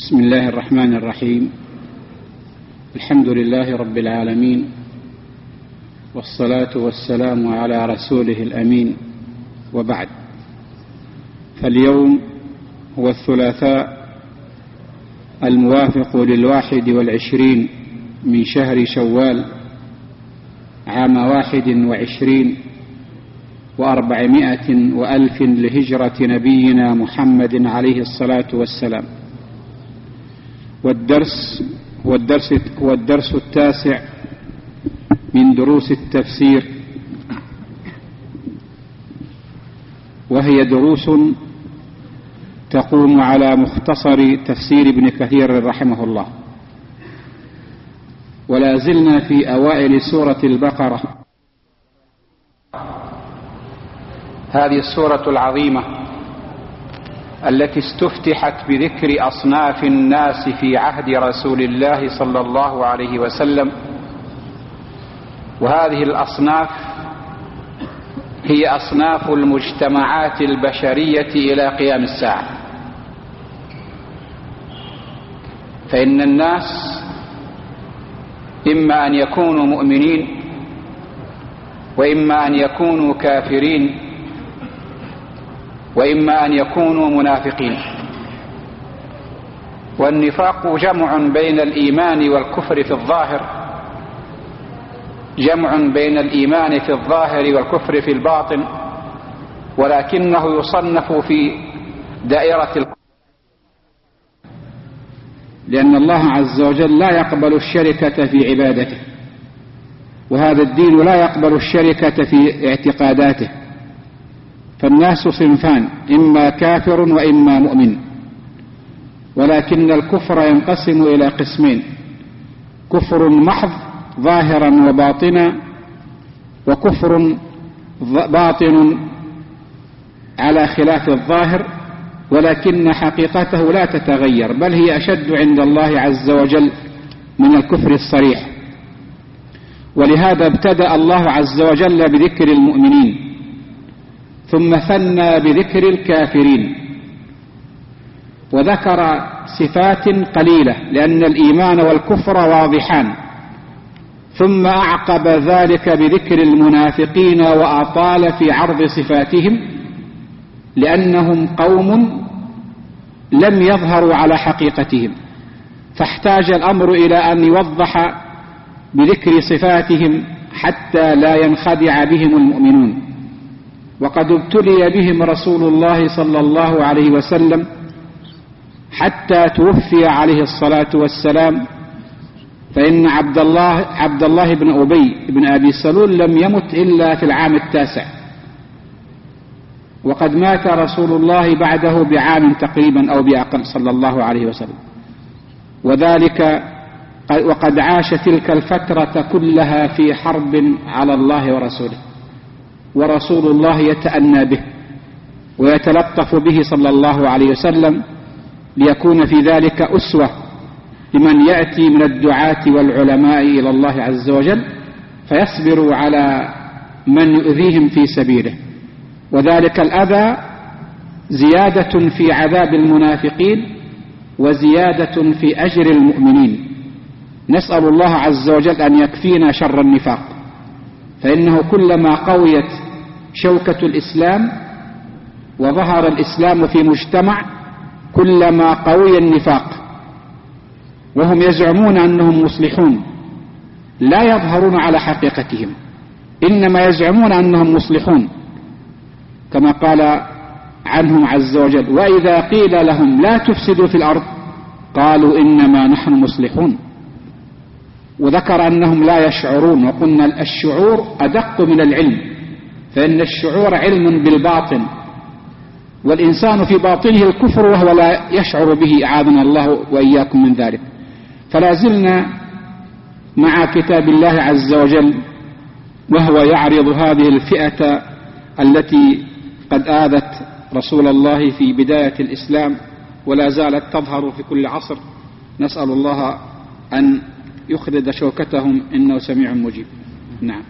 بسم الله الرحمن الرحيم. الحمد لله رب العالمين، والصلاة والسلام على رسوله الأمين، وبعد. فاليوم هو الثلاثاء الموافق 21 من شهر شوال عام 21 و400 وألف لهجرة نبينا محمد عليه الصلاة والسلام. والدرس التاسع من دروس التفسير، وهي دروس تقوم على مختصر تفسير ابن كثير رحمه الله. ولا زلنا في أوائل سورة البقرة، هذه السورة العظيمة التي استفتحت بذكر أصناف الناس في عهد رسول الله صلى الله عليه وسلم. وهذه الأصناف هي أصناف المجتمعات البشرية إلى قيام الساعة. فإن الناس إما أن يكونوا مؤمنين، وإما أن يكونوا كافرين، وإما أن يكونوا منافقين. والنفاق جمع بين الإيمان والكفر في الظاهر، جمع بين الإيمان في الظاهر والكفر في الباطن، ولكنه يصنف في دائرة لأن الله عز وجل لا يقبل الشركة في عبادته، وهذا الدين لا يقبل الشركة في اعتقاداته. فالناس صنفان، إما كافر وإما مؤمن. ولكن الكفر ينقسم إلى قسمين: كفر محض ظاهرا وباطنا، وكفر باطن على خلاف الظاهر ولكن حقيقته لا تتغير، بل هي أشد عند الله عز وجل من الكفر الصريح. ولهذا ابتدأ الله عز وجل بذكر المؤمنين، ثم ثنى بذكر الكافرين، وذكر صفات قليلة لأن الإيمان والكفر واضحان، ثم أعقب ذلك بذكر المنافقين وأطال في عرض صفاتهم، لأنهم قوم لم يظهروا على حقيقتهم، فاحتاج الأمر إلى أن يوضح بذكر صفاتهم حتى لا ينخدع بهم المؤمنون. وقد ابتلي بهم رسول الله صلى الله عليه وسلم حتى توفي عليه الصلاة والسلام. فإن عبد الله بن أبي بن أبي سلول لم يمت إلا في العام 9، وقد مات رسول الله بعده بعام تقريبا أو بأقل صلى الله عليه وسلم. وقد عاش تلك الفترة كلها في حرب على الله ورسوله، ورسول الله يتأنى به ويتلطف به صلى الله عليه وسلم، ليكون في ذلك أسوة لمن يأتي من الدعاة والعلماء إلى الله عز وجل، فيصبروا على من يؤذيهم في سبيله. وذلك الأذى زيادة في عذاب المنافقين وزيادة في أجر المؤمنين. نسأل الله عز وجل أن يكفينا شر النفاق، فإنه كلما قويت شوكة الإسلام وظهر الإسلام في مجتمع كلما قوي النفاق. وهم يزعمون أنهم مصلحون، لا يظهرون على حقيقتهم، إنما يزعمون أنهم مصلحون، كما قال عنهم عز وجل: وإذا قيل لهم لا تفسدوا في الأرض قالوا إنما نحن مصلحون. وذكر أنهم لا يشعرون، وقلنا الشعور أدق من العلم، فإن الشعور علم بالباطن، والإنسان في باطنه الكفر وهو لا يشعر به، أعاذنا الله وإياكم من ذلك. فلا زلنا مع كتاب الله عز وجل، وهو يعرض هذه الفئة التي قد آذت رسول الله في بداية الإسلام ولا زالت تظهر في كل عصر. نسأل الله أن يخرج شوكتهم، إنه سميع مجيب. نعم.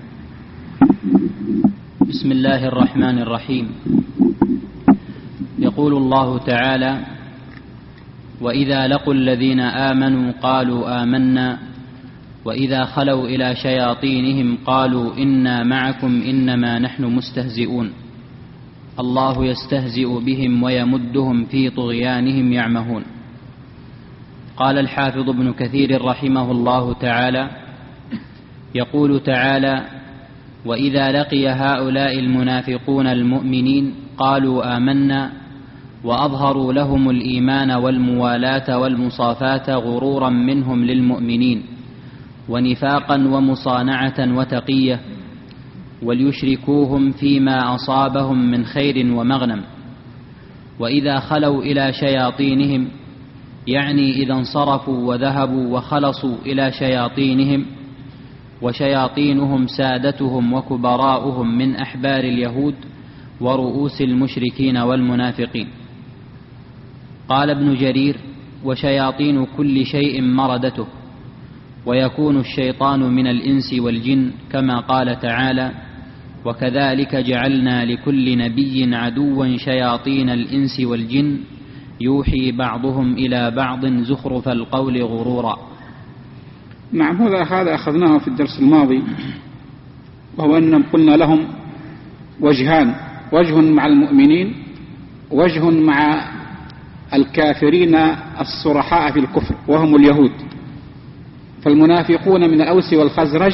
بسم الله الرحمن الرحيم. يقول الله تعالى: وإذا لقوا الذين آمنوا قالوا آمنا وإذا خلوا إلى شياطينهم قالوا إنا معكم إنما نحن مستهزئون الله يستهزئ بهم ويمدهم في طغيانهم يعمهون. قال الحافظ ابن كثير رحمه الله تعالى: يقول تعالى: وإذا لقي هؤلاء المنافقون المؤمنين قالوا آمنا وأظهروا لهم الإيمان والموالاة والمصافاة غرورا منهم للمؤمنين ونفاقا ومصانعة وتقية وليشركوهم فيما أصابهم من خير ومغنم. وإذا خلوا إلى شياطينهم يعني إذا انصرفوا وذهبوا وخلصوا إلى شياطينهم، وشياطينهم سادتهم وكبراؤهم من أحبار اليهود ورؤوس المشركين والمنافقين. قال ابن جرير: وشياطين كل شيء مردته، ويكون الشيطان من الإنس والجن كما قال تعالى: وكذلك جعلنا لكل نبي عدوا شياطين الإنس والجن يوحي بعضهم إلى بعض زخرف القول غرورا. نعم، هذا أخذناه في الدرس الماضي، وهو أنهم قلنا لهم وجهان: وجه مع المؤمنين، وجه مع الكافرين الصرحاء في الكفر وهم اليهود. فالمنافقون من الأوس والخزرج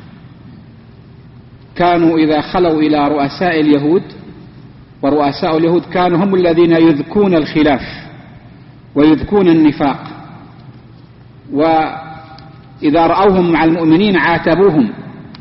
كانوا إذا خلوا إلى رؤساء اليهود، ورؤساء اليهود كانوا هم الذين يذكون الخلاف ويذكون النفاق، وإذا رأوهم مع المؤمنين عاتبوهم،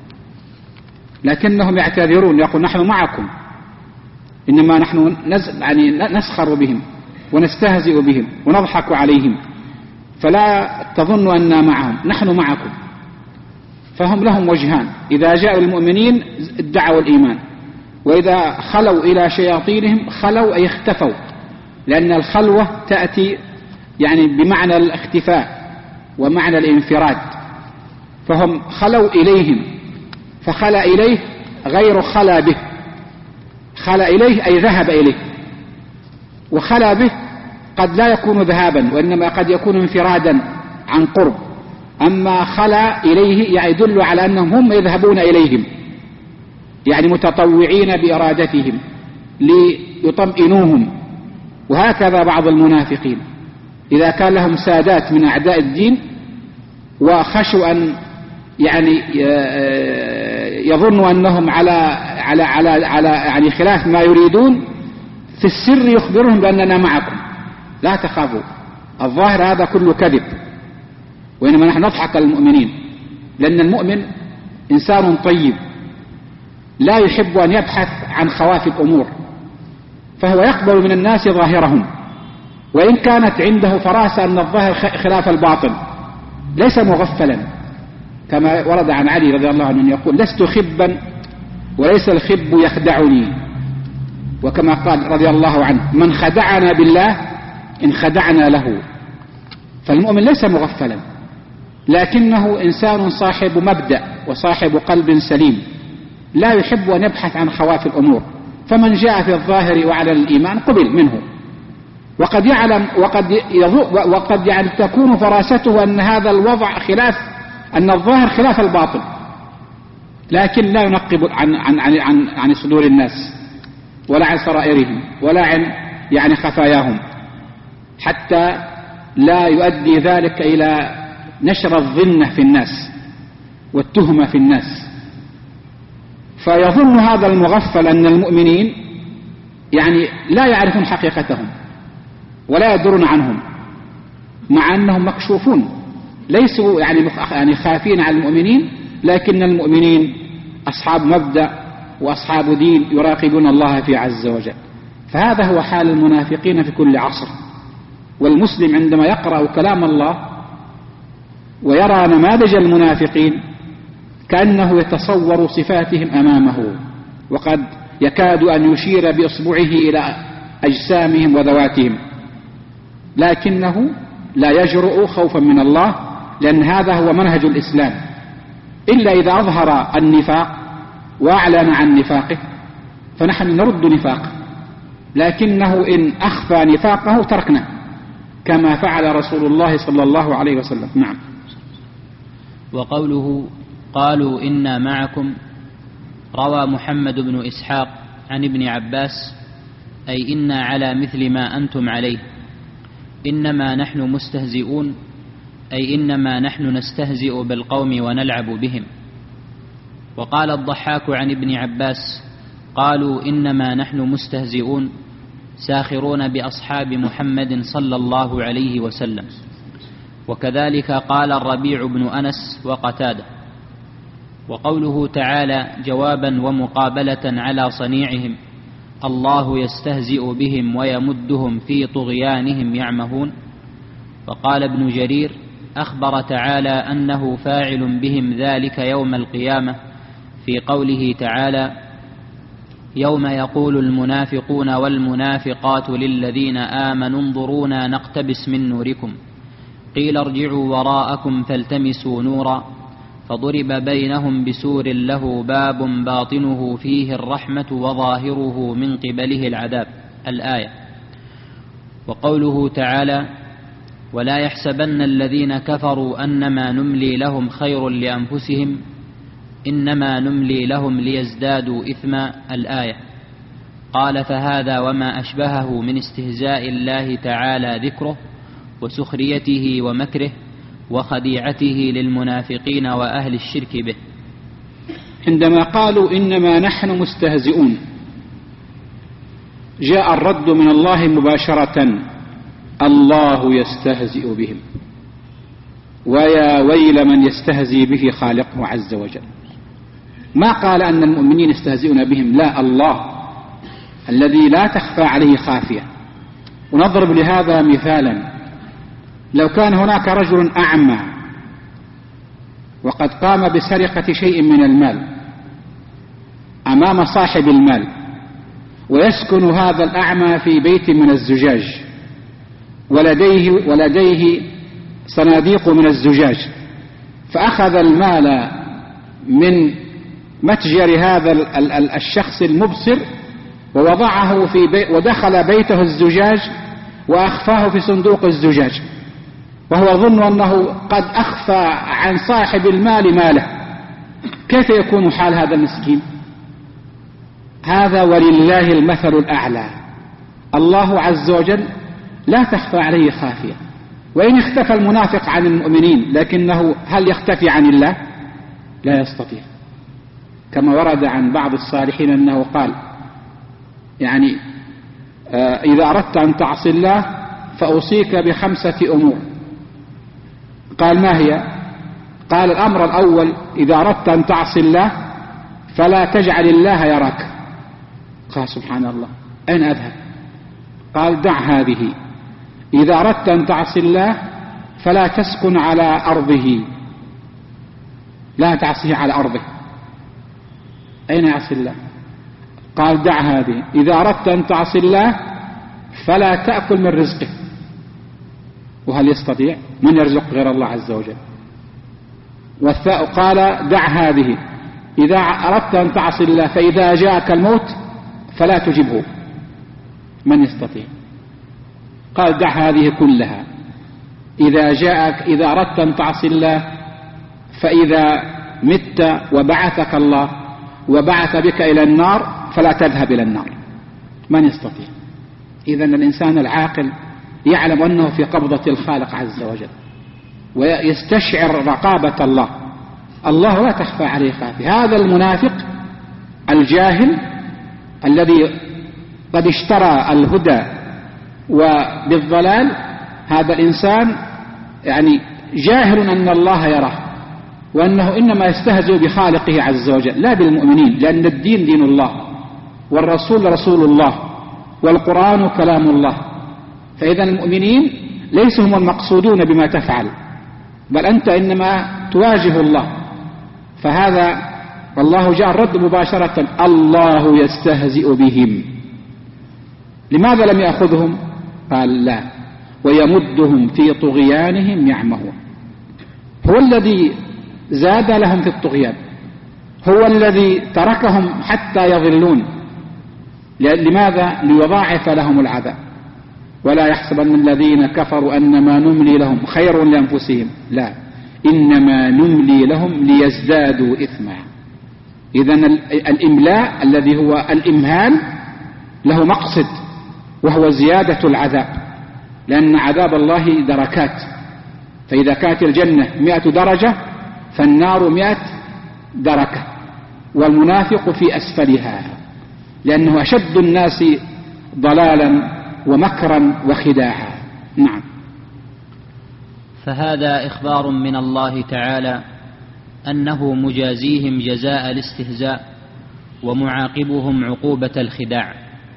لكنهم يعتذرون يقول: نحن معكم، إنما نحن نسخر بهم ونستهزئ بهم ونضحك عليهم، فلا تظنوا أننا معهم، نحن معكم. فهم لهم وجهان: إذا جاءوا المؤمنين ادعوا الإيمان، وإذا خلوا إلى شياطينهم خلوا أي اختفوا، لأن الخلوة تأتي يعني بمعنى الاختفاء ومعنى الانفراد. فهم خلوا إليهم، فخلى إليه غير خلى به، خلى إليه أي ذهب إليه، وخلى به قد لا يكون ذهابا وإنما قد يكون انفرادا عن قرب. أما خلى إليه يدل على أنهم هم يذهبون إليهم، يعني متطوعين بإرادتهم ليطمئنوهم. وهكذا بعض المنافقين إذا كان لهم سادات من أعداء الدين وخشوا أن يعني يظنوا أنهم على خلاف ما يريدون، في السر يخبرهم بأننا معكم لا تخافوا، الظاهر هذا كله كذب، وإنما نحن نضحك المؤمنين، لأن المؤمن إنسان طيب لا يحب أن يبحث عن خواف الأمور، فهو يقبل من الناس ظاهرهم، وإن كانت عنده فراسة أن الظاهر خلاف الباطن، ليس مغفلا، كما ورد عن علي رضي الله عنه يقول: لست خبا وليس الخب يخدعني، وكما قال رضي الله عنه: من خدعنا بالله إن خدعنا له. فالمؤمن ليس مغفلا، لكنه إنسان صاحب مبدأ وصاحب قلب سليم، لا يحب أن يبحث عن خواف الأمور، فمن جاء في الظاهر وعلى الإيمان قبل منه، وقد يعلم وقد يعني تكون فراسته أن هذا الوضع خلاف، أن الظاهر خلاف الباطن، لكن لا ينقب عن صدور الناس ولا عن سرائرهم ولا عن يعني خفاياهم، حتى لا يؤدي ذلك إلى نشر الظنة في الناس والتهمة في الناس. فيظن هذا المغفل أن المؤمنين يعني لا يعرفون حقيقتهم ولا يدرون عنهم، مع أنهم مكشوفون، ليسوا يعني خافين على المؤمنين، لكن المؤمنين أصحاب مبدأ وأصحاب دين يراقبون الله في عز وجل. فهذا هو حال المنافقين في كل عصر. والمسلم عندما يقرأ كلام الله ويرى نماذج المنافقين كأنه يتصور صفاتهم أمامه، وقد يكاد أن يشير بإصبعه إلى أجسامهم وذواتهم، لكنه لا يجرؤ خوفا من الله، لأن هذا هو منهج الإسلام، إلا إذا أظهر النفاق وأعلن عن نفاقه فنحن نرد نفاقه، لكنه إن أخفى نفاقه تركنا، كما فعل رسول الله صلى الله عليه وسلم. نعم. وقوله قالوا إنا معكم روى محمد بن إسحاق عن ابن عباس أي إنا على مثل ما أنتم عليه إنما نحن مستهزئون أي إنما نحن نستهزئ بالقوم ونلعب بهم. وقال الضحاك عن ابن عباس قالوا إنما نحن مستهزئون ساخرون بأصحاب محمد صلى الله عليه وسلم. وكذلك قال الربيع بن أنس وقتادة. وقوله تعالى جوابا ومقابلة على صنيعهم الله يستهزئ بهم ويمدهم في طغيانهم يعمهون. وقال ابن جرير أخبر تعالى أنه فاعل بهم ذلك يوم القيامة في قوله تعالى يوم يقول المنافقون والمنافقات للذين آمنوا انظرونا نقتبس من نوركم قيل ارجعوا وراءكم فالتمسوا نورا فضرب بينهم بسور له باب باطنه فيه الرحمة وظاهره من قبله العذاب الآية. وقوله تعالى ولا يحسبن الذين كفروا أنما نملي لهم خير لأنفسهم إنما نملي لهم ليزدادوا إثما الآية. قال فهذا وما أشبهه من استهزاء الله تعالى ذكره وسخريته ومكره وخديعته للمنافقين وأهل الشرك به. عندما قالوا إنما نحن مستهزئون جاء الرد من الله مباشرة الله يستهزئ بهم ويا ويل من يستهزئ به خالقه عز وجل. ما قال أن المؤمنين يستهزئون بهم، لا، الله الذي لا تخفى عليه خافية. ونضرب لهذا مثالا، لو كان هناك رجل أعمى وقد قام بسرقة شيء من المال أمام صاحب المال ويسكن هذا الأعمى في بيت من الزجاج ولديه صناديق من الزجاج، فأخذ المال من متجر هذا الشخص المبصر ووضعه ودخل بيته الزجاج وأخفاه في صندوق الزجاج وهو يظن أنه قد أخفى عن صاحب المال ماله. كيف يكون حال هذا المسكين؟ هذا ولله المثل الأعلى. الله عز وجل لا تخفى عليه خافية. وإن اختفى المنافق عن المؤمنين لكنه هل يختفي عن الله؟ لا يستطيع. كما ورد عن بعض الصالحين أنه قال يعني إذا أردت أن تعصي الله فأوصيك ب5 أمور. قال ما هي؟ قال الأمر الأول إذا أردت أن تعصي الله فلا تجعل الله يراك. قال سبحان الله أين أذهب؟ قال دع هذه. إذا أردت أن تعصي الله فلا تسكن على أرضه، لا تعصيه على أرضه. أين يعصي الله؟ قال دع هذه. إذا أردت أن تعصي الله فلا تأكل من رزقه. وهل يستطيع؟ من يرزق غير الله عز وجل؟ والثاء قال دع هذه. إذا أردت أن تعصي الله فإذا جاءك الموت فلا تجبه. من يستطيع؟ قال دع هذه كلها. إذا أردت أن تعصي الله فإذا مت وبعثك الله وبعث بك إلى النار فلا تذهب إلى النار. من يستطيع؟ إذن الإنسان العاقل يعلم أنه في قبضة الخالق عز وجل ويستشعر رقابة الله. الله لا تخفى عليه خافية. هذا المنافق الجاهل الذي قد اشترى الهدى وبالضلال، هذا الإنسان يعني جاهل أن الله يراه وأنه إنما يستهزئ بخالقه عز وجل لا بالمؤمنين، لأن الدين دين الله والرسول رسول الله والقرآن كلام الله. فإذا المؤمنين ليسوا هم المقصودون بما تفعل، بل أنت إنما تواجه الله. فهذا والله جاء الرد مباشرة الله يستهزئ بهم. لماذا لم يأخذهم؟ قال لا ويمدهم في طغيانهم يعمهون. هو الذي زاد لهم في الطغيان، هو الذي تركهم حتى يضلون. لماذا؟ ليضاعف لهم العذاب. ولا يحسبن الذين كفروا أنما نملي لهم خير لأنفسهم، لا، إنما نملي لهم ليزدادوا إثما. إذن الإملاء الذي هو الإمهال له مقصد، وهو زيادة العذاب، لأن عذاب الله دركات، فإذا كانت الجنة 100 درجة فالنار 100 دركة، والمنافق في أسفلها، لأنه أشد الناس ضلالا ومكرا وخداعا. نعم. فهذا إخبار من الله تعالى أنه مجازيهم جزاء الاستهزاء ومعاقبهم عقوبة الخداع،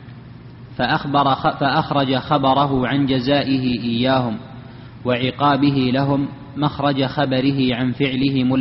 فأخرج خبره عن جزائه إياهم وعقابه لهم مخرج خبره عن فعلهم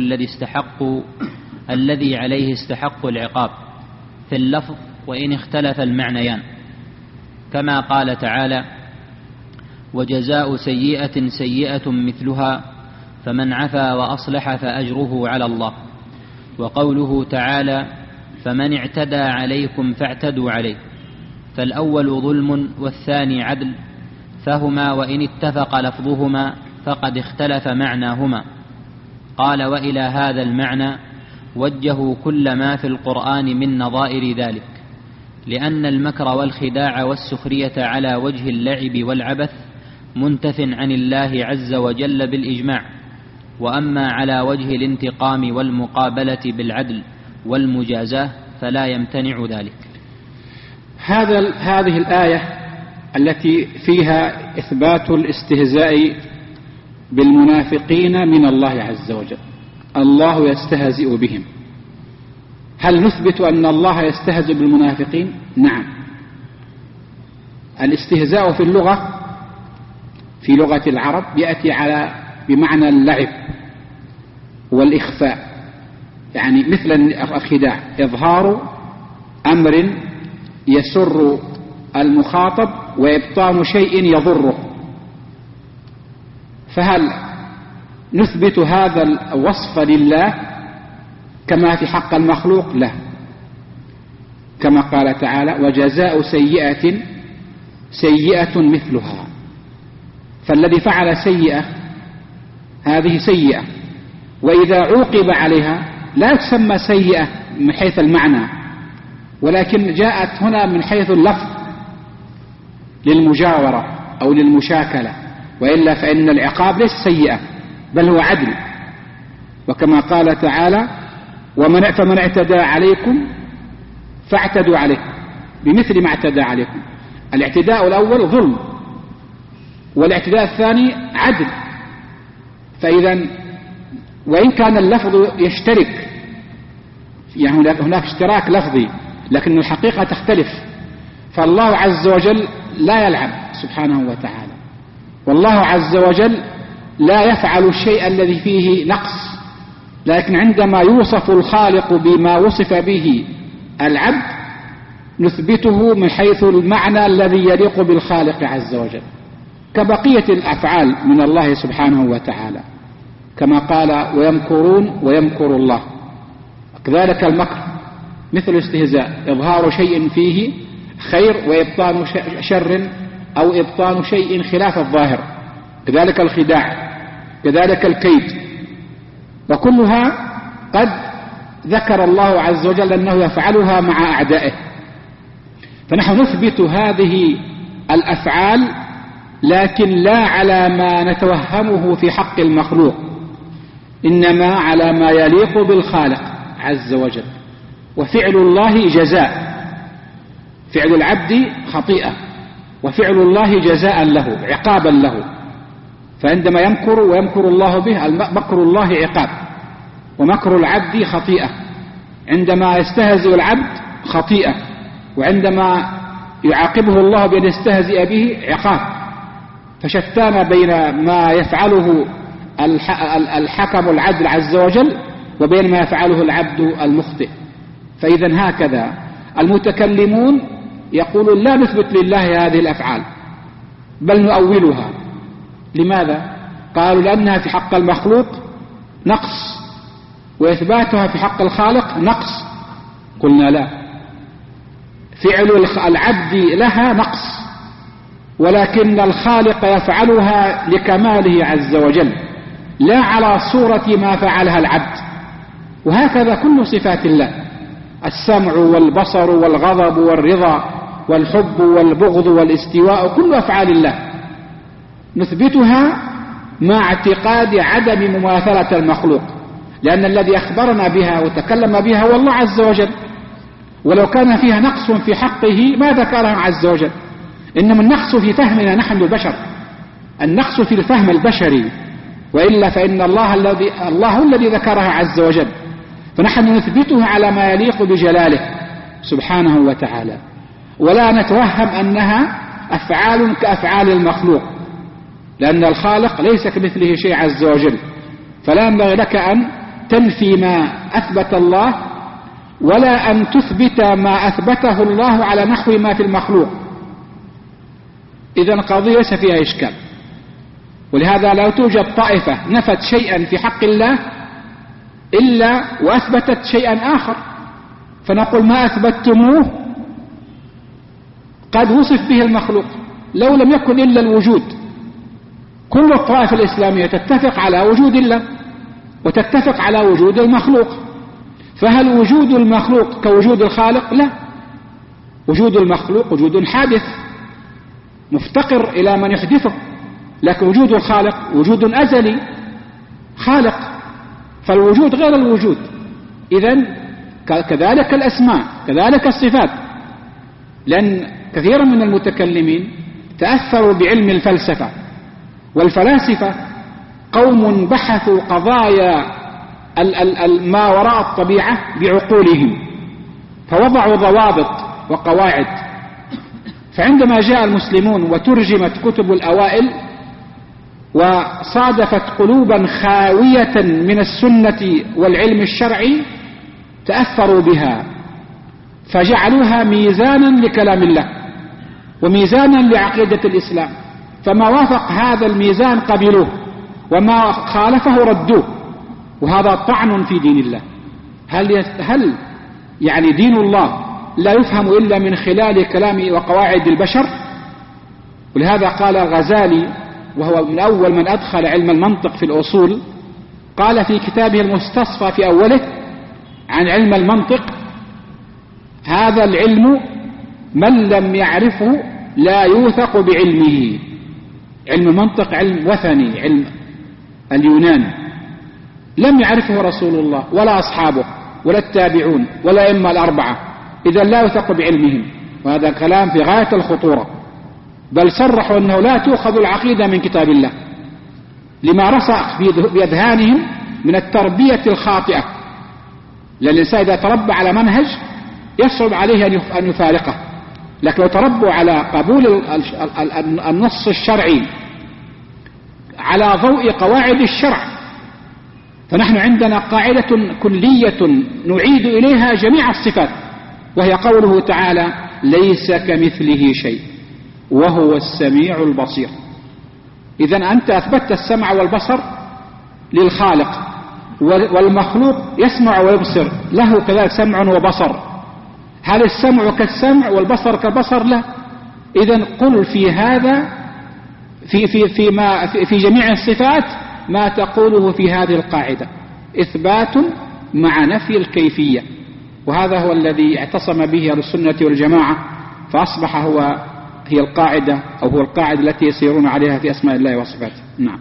الذي عليه استحقوا العقاب في اللفظ وإن اختلف المعنيان، كما قال تعالى: وجزاء سيئة سيئة مثلها فمن عفا وأصلح فأجره على الله. وقوله تعالى: فمن اعتدى عليكم فاعتدوا عليه، فالأول ظلم والثاني عدل، فهما وإن اتفق لفظهما فقد اختلف معناهما. قال: وإلى هذا المعنى وجهوا كل ما في القرآن من نظائر ذلك، لأن المكر والخداع والسخرية على وجه اللعب والعبث منتف عن الله عز وجل بالإجماع، وأما على وجه الانتقام والمقابلة بالعدل والمجازاة فلا يمتنع ذلك. هذه الآية التي فيها إثبات الاستهزاء بالمنافقين من الله عز وجل، الله يستهزئ بهم. هل نثبت أن الله يستهزئ بالمنافقين؟ نعم. الاستهزاء في اللغة، في لغة العرب، يأتي بمعنى اللعب والإخفاء، يعني مثل الخداع، إظهار أمر يسر المخاطب وإبطان شيء يضره. فهل نثبت هذا الوصف لله كما في حق المخلوق؟ لا، كما قال تعالى: وجزاء سيئة سيئة مثلها. فالذي فعل سيئة هذه سيئة، وإذا عوقب عليها لا تسمى سيئة من حيث المعنى، ولكن جاءت هنا من حيث اللفظ للمجاورة أو للمشاكلة، وإلا فإن العقاب ليس سيئة بل هو عدل. وكما قال تعالى: فمن اعتدى عليكم فاعتدوا عليه بمثل ما اعتدى عليكم. الاعتداء الأول ظلم، والاعتداء الثاني عدل. فإذا وإن كان اللفظ يشترك، يعني هناك اشتراك لفظي، لكن الحقيقة تختلف. فالله عز وجل لا يلعب سبحانه وتعالى، والله عز وجل لا يفعل الشيء الذي فيه نقص، لكن عندما يوصف الخالق بما وصف به العبد نثبته من حيث المعنى الذي يليق بالخالق عز وجل، كبقية الأفعال من الله سبحانه وتعالى، كما قال: ويمكرون ويمكر الله. كذلك المكر مثل الاستهزاء، إظهار شيء فيه خير وإبطان شر أو إبطان شيء خلاف الظاهر. كذلك الخداع، كذلك الكيد، وكلها قد ذكر الله عز وجل أنه يفعلها مع أعدائه. فنحن نثبت هذه الأفعال، لكن لا على ما نتوهمه في حق المخلوق، إنما على ما يليق بالخالق عز وجل. وفعل الله جزاء، فعل العبد خطيئة، وفعل الله جزاء له، عقابا له. فعندما يمكر ويمكر الله به، مكر الله عقاب، ومكر العبد خطيئة. عندما يستهزئ العبد خطيئة، وعندما يعاقبه الله بأن يستهزئ به عقاب. فشتان بين ما يفعله الحكم العدل عز وجل وبين ما يفعله العبد المخطئ. فإذا هكذا المتكلمون يقولون لا نثبت لله هذه الأفعال بل نؤولها. لماذا؟ قالوا لأنها في حق المخلوق نقص، وإثباتها في حق الخالق نقص. قلنا لا، فعل العبد لها نقص، ولكن الخالق يفعلها لكماله عز وجل لا على صورة ما فعلها العبد. وهكذا كل صفات الله، السمع والبصر والغضب والرضا والحب والبغض والاستواء، كل أفعال الله نثبتها مع اعتقاد عدم مماثلة المخلوق، لأن الذي أخبرنا بها وتكلم بها هو الله عز وجل، ولو كان فيها نقص في حقه ما ذكرها عز وجل. إنما النقص في فهمنا نحن البشر، النقص في الفهم البشري، وإلا فإن الله الذي ذكرها عز وجل، فنحن نثبتها على ما يليق بجلاله سبحانه وتعالى، ولا نتوهم أنها أفعال كأفعال المخلوق، لأن الخالق ليس كمثله شيء عز وجل. فلا ينبغي لك أن تنفي ما أثبت الله ولا أن تثبت ما أثبته الله على نحو ما في المخلوق. إذن القضية ليس فيها إشكال. ولهذا لا توجد طائفة نفت شيئا في حق الله إلا وأثبتت شيئا آخر، فنقول ما أثبتموه قد وصف به المخلوق لو لم يكن إلا الوجود. كل الطوائف الإسلامية تتفق على وجود الله وتتفق على وجود المخلوق، فهل وجود المخلوق كوجود الخالق؟ لا، وجود المخلوق وجود حادث مفتقر إلى من يحدثه، لكن وجود الخالق وجود أزلي خالق، فالوجود غير الوجود. إذن كذلك الأسماء كذلك الصفات، لأن كثيرا من المتكلمين تأثروا بعلم الفلسفة، والفلاسفة قوم بحثوا قضايا ما وراء الطبيعة بعقولهم، فوضعوا ضوابط وقواعد. فعندما جاء المسلمون وترجمت كتب الأوائل وصادفت قلوبا خاوية من السنة والعلم الشرعي تأثروا بها، فجعلوها ميزانا لكلام الله وميزانا لعقيدة الإسلام، فما وافق هذا الميزان قبلوه وما خالفه ردوه، وهذا طعن في دين الله. هل يعني دين الله لا يفهم إلا من خلال كلام وقواعد البشر؟ ولهذا قال الغزالي، وهو من أول من أدخل علم المنطق في الأصول، قال في كتابه المستصفى في أوله عن علم المنطق: هذا العلم من لم يعرفه لا يوثق بعلمه. علم المنطق علم وثني، علم اليونان، لم يعرفه رسول الله ولا أصحابه ولا التابعون ولا إما الأربعة، إذا لا يوثق بعلمهم. وهذا كلام في غاية الخطورة، بل صرحوا أنه لا تؤخذ العقيدة من كتاب الله لما رسخ بأذهانهم من التربية الخاطئة، لأن الإنسان إذا تربى على منهج يصعب عليه أن يفارقه، لكن لو تربوا على قبول النص الشرعي على ضوء قواعد الشرع، فنحن عندنا قاعدة كلية نعيد إليها جميع الصفات، وهي قوله تعالى: ليس كمثله شيء وهو السميع البصير. إذن أنت أثبتت السمع والبصر للخالق، والمخلوق يسمع ويبصر، له كذلك سمع وبصر. هل السمع كالسمع والبصر كالبصر؟ لا. إذن قل في هذا في جميع الصفات ما تقوله في هذه القاعدة، إثبات مع نفي الكيفية، وهذا هو الذي اعتصم به أهل السنة والجماعة، فأصبح هي القاعدة أو هو القاعدة التي يسيرون عليها في أسماء الله وصفاته. نعم.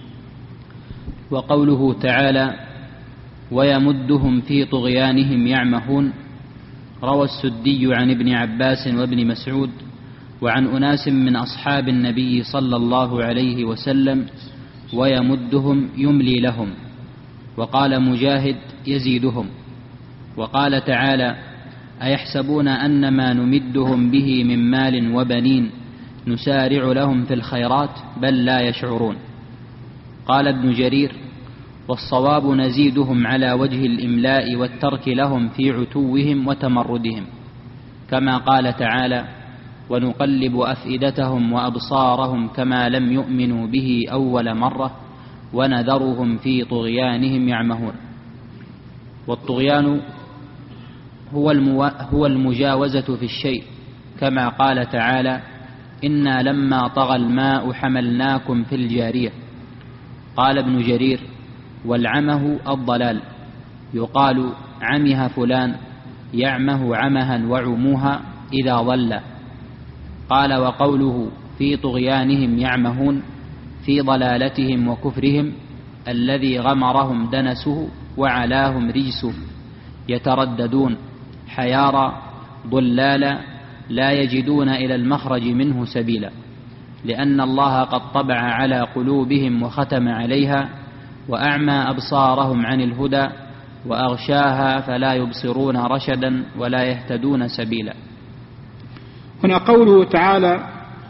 وقوله تعالى: ويمدهم في طغيانهم يعمهون، روى السدي عن ابن عباس وابن مسعود وعن أناس من أصحاب النبي صلى الله عليه وسلم: ويمدهم يملي لهم. وقال مجاهد: يزيدهم. وقال تعالى: أيحسبون أن ما نمدهم به من مال وبنين نسارع لهم في الخيرات بل لا يشعرون. قال ابن جرير: والصواب نزيدهم على وجه الإملاء والترك لهم في عتوهم وتمردهم، كما قال تعالى: ونقلب أفئدتهم وأبصارهم كما لم يؤمنوا به أول مرة ونذرهم في طغيانهم يعمهون. والطغيان هو المجاوزة في الشيء، كما قال تعالى: إنا لما طغى الماء حملناكم في الجارية. قال ابن جرير: والعمه الضلال، يقال عمها فلان، يعمه عمها وعموها إذا ضل. قال: وقوله في طغيانهم يعمهون، في ضلالتهم وكفرهم الذي غمرهم دنسه وعلاهم رجسه، يترددون حيارى ضلالا لا يجدون إلى المخرج منه سبيلا، لأن الله قد طبع على قلوبهم وختم عليها، وأعمى أبصارهم عن الهدى، وأغشاها فلا يبصرون رشدا ولا يهتدون سبيلا. هنا قوله تعالى: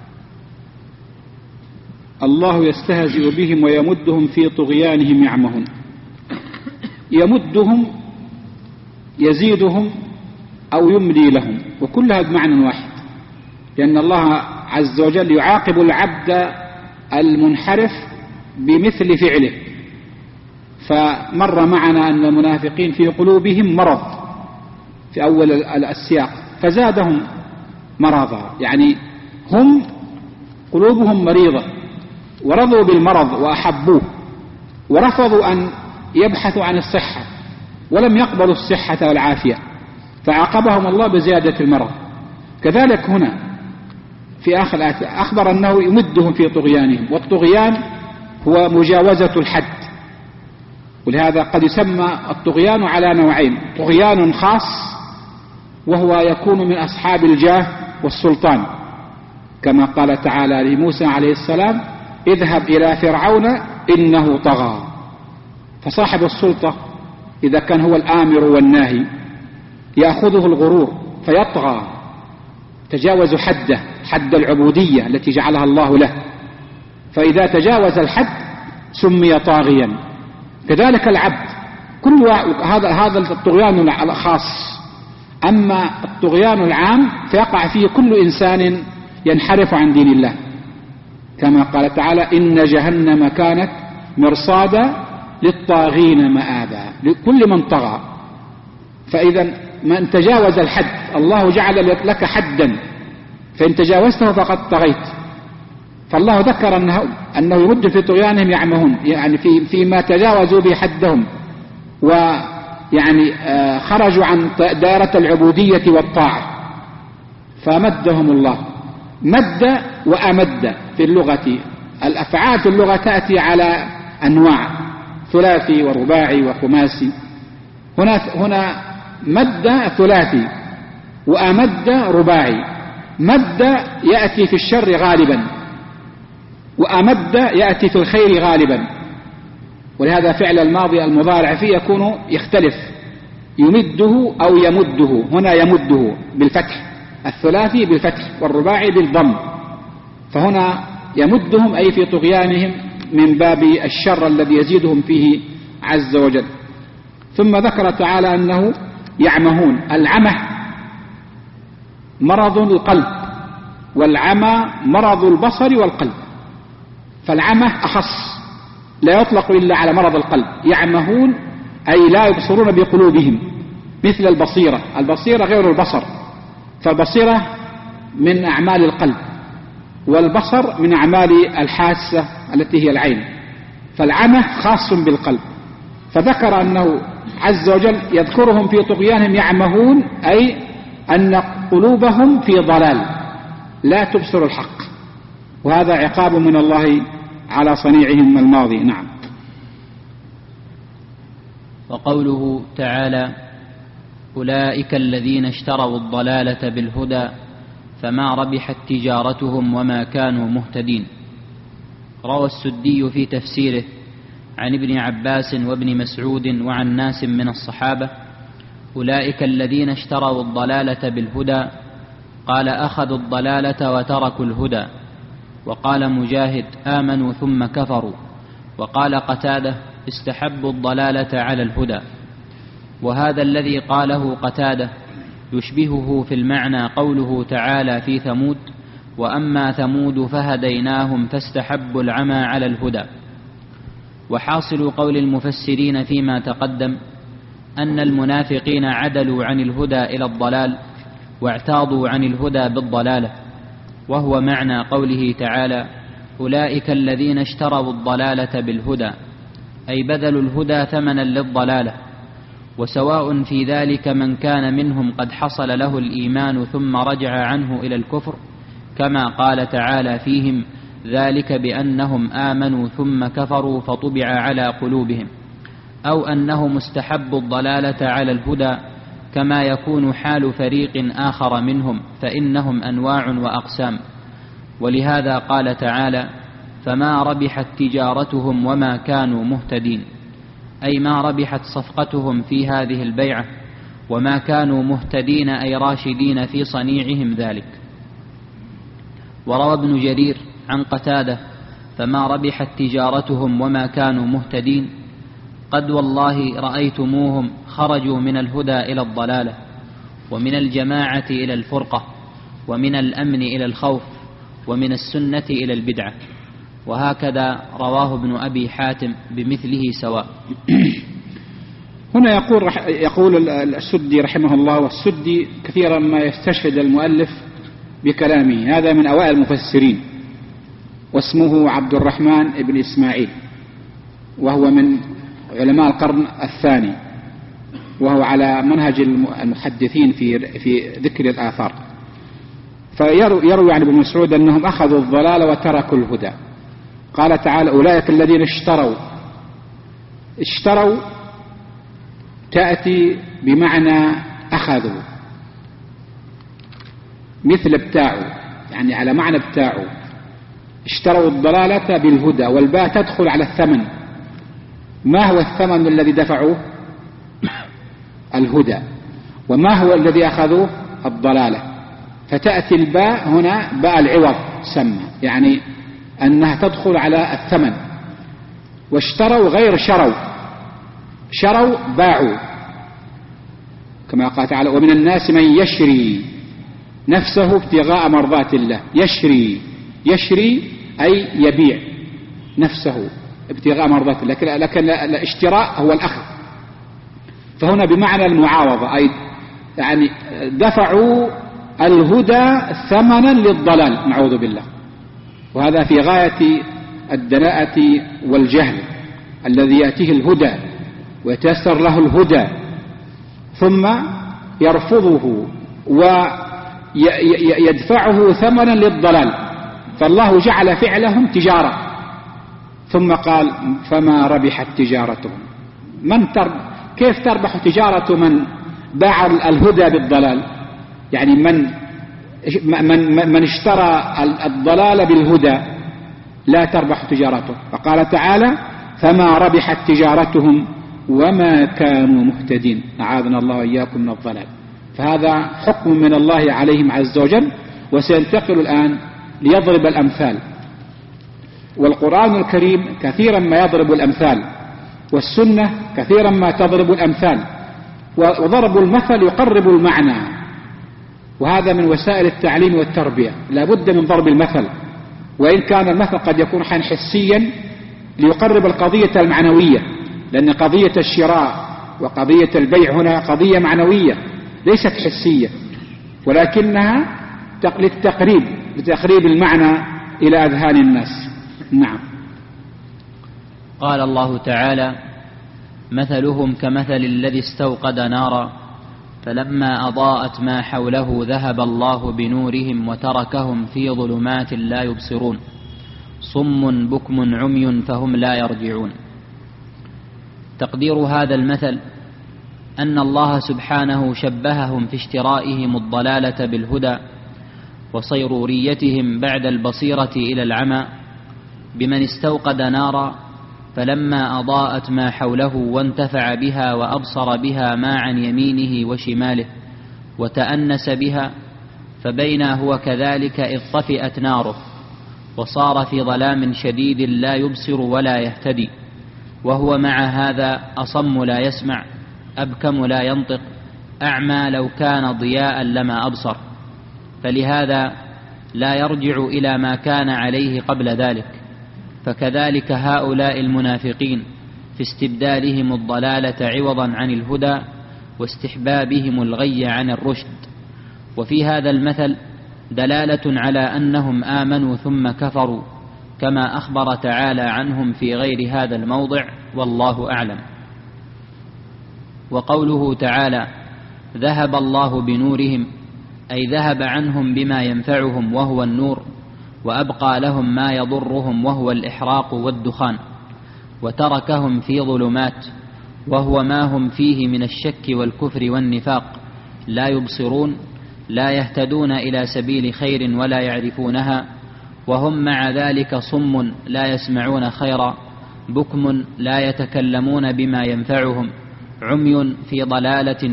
الله يستهزئ بهم ويمدهم في طغيانهم يعمهون. يمدهم يزيدهم أو يملي لهم، وكلها بمعنى واحد، لأن الله عز وجل يعاقب العبد المنحرف بمثل فعله. فمر معنا أن المنافقين في قلوبهم مرض في أول السياق، فزادهم مرضا، يعني هم قلوبهم مريضة ورضوا بالمرض وأحبوه، ورفضوا أن يبحثوا عن الصحة ولم يقبلوا الصحة والعافية، فعاقبهم الله بزيادة المرض. كذلك هنا في آخر الآية أخبر أنه يمدهم في طغيانهم، والطغيان هو مجاوزة الحد، ولهذا قد يسمى الطغيان على نوعين: طغيان خاص وهو يكون من أصحاب الجاه والسلطان، كما قال تعالى لموسى عليه السلام: اذهب إلى فرعون إنه طغى. فصاحب السلطة إذا كان هو الآمر والناهي يأخذه الغرور فيطغى، تجاوز حده، حد العبودية التي جعلها الله له، فإذا تجاوز الحد سمي طاغيا. كذلك العبد كل هذا الطغيان الخاص. أما الطغيان العام فيقع فيه كل إنسان ينحرف عن دين الله، كما قال تعالى: إن جهنم كانت مرصادا للطاغين مآبا، لكل من طغى. فإذا من تجاوز الحد، الله جعل لك حدا، فإن تجاوزته فقد طغيت. فالله ذكر أنه يمد في طغيانهم يعمهون، يعني فيما تجاوزوا به حدهم، ويعني خرجوا عن دائرة العبودية والطاعة، فمدهم الله. مد وأمد في اللغة، الأفعال في اللغة تأتي على أنواع: ثلاثي ورباعي وخماسي. هنا مد ثلاثي وأمد رباعي. مد يأتي في الشر غالبا، وأمد يأتي في الخير غالبا، ولهذا فعل الماضي المضارع فيه يكون يختلف، يمده أو يمده. هنا يمده بالفتح، الثلاثي بالفتح والرباعي بالضم. فهنا يمدهم أي في طغيانهم من باب الشر الذي يزيدهم فيه عز وجل. ثم ذكر تعالى أنه يعمهون. العمى مرض القلب، والعمى مرض البصر والقلب، فالعمى أخص، لا يطلق إلا على مرض القلب. يعمهون أي لا يبصرون بقلوبهم، مثل البصيرة. البصيرة غير البصر، فالبصيرة من أعمال القلب، والبصر من أعمال الحاسة التي هي العين، فالعمى خاص بالقلب. فذكر أنه عز وجل يذكرهم في طغيانهم يعمهون، أي أن قلوبهم في ضلال لا تبصر الحق، وهذا عقاب من الله على صنيعهم الماضي. نعم. وقوله تعالى: أولئك الذين اشتروا الضلالة بالهدى فما ربحت تجارتهم وما كانوا مهتدين. روى السدي في تفسيره عن ابن عباس وابن مسعود وعن ناس من الصحابة: أولئك الذين اشتروا الضلالة بالهدى، قال: أخذوا الضلالة وتركوا الهدى. وقال مجاهد: آمنوا ثم كفروا. وقال قتادة: استحبوا الضلالة على الهدى. وهذا الذي قاله قتادة يشبهه في المعنى قوله تعالى في ثمود: وأما ثمود فهديناهم فاستحبوا العمى على الهدى. وحاصل قول المفسرين فيما تقدم أن المنافقين عدلوا عن الهدى إلى الضلال، واعتاضوا عن الهدى بالضلالة، وهو معنى قوله تعالى: أولئك الذين اشتروا الضلالة بالهدى، أي بذلوا الهدى ثمنا للضلالة. وسواء في ذلك من كان منهم قد حصل له الإيمان ثم رجع عنه إلى الكفر، كما قال تعالى فيهم: ذلك بأنهم آمنوا ثم كفروا فطبع على قلوبهم، أو أنهم استحبوا الضلالة على الهدى، كما يكون حال فريق آخر منهم، فإنهم أنواع وأقسام. ولهذا قال تعالى: فما ربحت تجارتهم وما كانوا مهتدين، أي ما ربحت صفقتهم في هذه البيعة، وما كانوا مهتدين أي راشدين في صنيعهم ذلك. وروى ابن جرير عن قتادة: فما ربحت تجارتهم وما كانوا مهتدين، قد والله رأيتموهم خرجوا من الهدى إلى الضلالة، ومن الجماعة إلى الفرقة، ومن الأمن إلى الخوف، ومن السنة إلى البدعة. وهكذا رواه ابن أبي حاتم بمثله سواء. هنا يقول السدي رحمه الله، والسدي كثيرا ما يستشهد المؤلف بكلامه، هذا من أوائل المفسرين، واسمه عبد الرحمن بن إسماعيل، وهو من علماء القرن الثاني، وهو على منهج المحدثين في ذكر الآثار. فيروي عن ابن مسعود أنهم أخذوا الضلال وتركوا الهدى. قال تعالى: أولئك الذين اشتروا تأتي بمعنى أخذوا، مثل ابتاعوا، يعني على معنى ابتاعوا. اشتروا الضلالة بالهدى، والباء تدخل على الثمن. ما هو الثمن الذي دفعوه؟ الهدى. وما هو الذي أخذوه؟ الضلالة. فتأتي الباء هنا باء العوض سمى، يعني أنها تدخل على الثمن. واشتروا غير شروا باعوا، كما قال تعالى: ومن الناس من يشري نفسه ابتغاء مرضات الله. يشري أي يبيع نفسه ابتغاء مرضات الله، لكن الاشتراء هو الأخذ. فهنا بمعنى المعاوضة، أي يعني دفعوا الهدى ثمنا للضلال، نعوذ بالله. وهذا في غاية الدناءة والجهل، الذي يأتيه الهدى ويتيسر له الهدى ثم يرفضه ويدفعه ثمنا للضلال. فالله جعل فعلهم تجارة، ثم قال: فما ربحت تجارتهم. كيف تربح تجارة من باع الهدى بالضلال؟ يعني من اشترى الضلال بالهدى لا تربح تجارته. فقال تعالى: فما ربحت تجارتهم وما كانوا مهتدين. أعاذنا الله وإياكم من الضلال. فهذا حكم من الله عليهم عز وجل. وسينتقل الآن ليضرب الأمثال. والقرآن الكريم كثيرا ما يضرب الأمثال، والسنة كثيرا ما تضرب الأمثال، وضرب المثل يقرب المعنى، وهذا من وسائل التعليم والتربية. لا بد من ضرب المثل، وإن كان المثل قد يكون حسيا ليقرب القضية المعنوية، لأن قضية الشراء وقضية البيع هنا قضية معنوية ليست حسية، ولكنها لتقريب المعنى إلى أذهان الناس. نعم. قال الله تعالى: مثلهم كمثل الذي استوقد نارا فلما أضاءت ما حوله ذهب الله بنورهم وتركهم في ظلمات لا يبصرون صم بكم عمي فهم لا يرجعون. تقدير هذا المثل أن الله سبحانه شبههم في اشترائهم الضلالة بالهدى وصيروريتهم بعد البصيرة إلى العمى بمن استوقد نارا فلما أضاءت ما حوله وانتفع بها وأبصر بها ما عن يمينه وشماله وتأنس بها، فبينا هو كذلك إذ طفئت ناره وصار في ظلام شديد لا يبصر ولا يهتدي، وهو مع هذا أصم لا يسمع أبكم لا ينطق أعمى لو كان ضياء لما أبصر، فلهذا لا يرجع إلى ما كان عليه قبل ذلك. فكذلك هؤلاء المنافقين في استبدالهم الضلالة عوضا عن الهدى واستحبابهم الغي عن الرشد. وفي هذا المثل دلالة على أنهم آمنوا ثم كفروا، كما أخبر تعالى عنهم في غير هذا الموضع، والله أعلم. وقوله تعالى: ذهب الله بنورهم، أي ذهب عنهم بما ينفعهم وهو النور، وأبقى لهم ما يضرهم وهو الإحراق والدخان، وتركهم في ظلمات، وهو ما هم فيه من الشك والكفر والنفاق، لا يبصرون، لا يهتدون إلى سبيل خير ولا يعرفونها، وهم مع ذلك صم لا يسمعون خيرا، بكم لا يتكلمون بما ينفعهم، عمي في ضلالة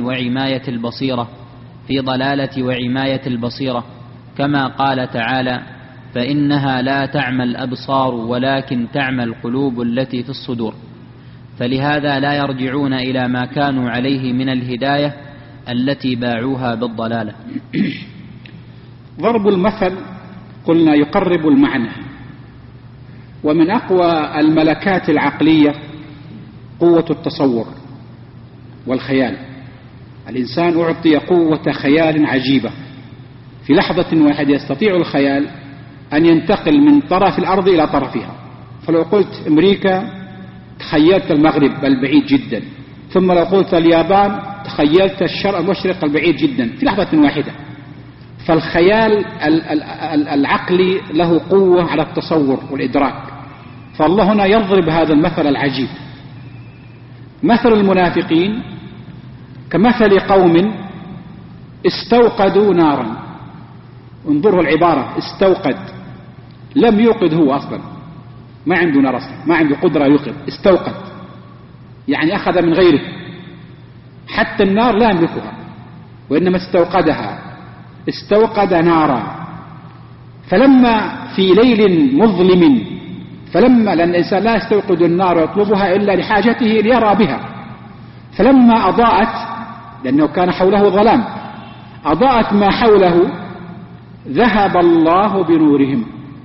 وعماية البصيرة، كما قال تعالى: فإنها لا تعمى الأبصار ولكن تعمى القلوب التي في الصدور. فلهذا لا يرجعون إلى ما كانوا عليه من الهداية التي باعوها بالضلالة. ضرب المثل قلنا يقرب المعنى، ومن أقوى الملكات العقلية قوة التصور والخيال. الإنسان أعطي قوة خيال عجيبة، في لحظة واحدة يستطيع الخيال أن ينتقل من طرف الأرض إلى طرفها. فلو قلت أمريكا تخيلت المغرب البعيد جدا، ثم لو قلت اليابان تخيلت الشرق المشرق البعيد جدا في لحظة واحدة. فالخيال العقلي له قوة على التصور والإدراك. فالله هنا يضرب هذا المثل العجيب. مثل المنافقين كمثل قوم استوقدوا نارا. انظروا العبارة، استوقد، لم يوقد هو أصلا، ما عنده نار أصلا، ما عنده قدرة يوقد. استوقد يعني أخذ من غيره، حتى النار لا يملكها، وإنما استوقدها. استوقد نارا، فلما في ليل مظلم، لأن الإنسان لا يستوقد النار ويطلبها إلا لحاجته ليرى بها، فلما أضاءت، لأنه كان حوله ظلام، أضاءت ما حوله، ذهب الله بنورهم.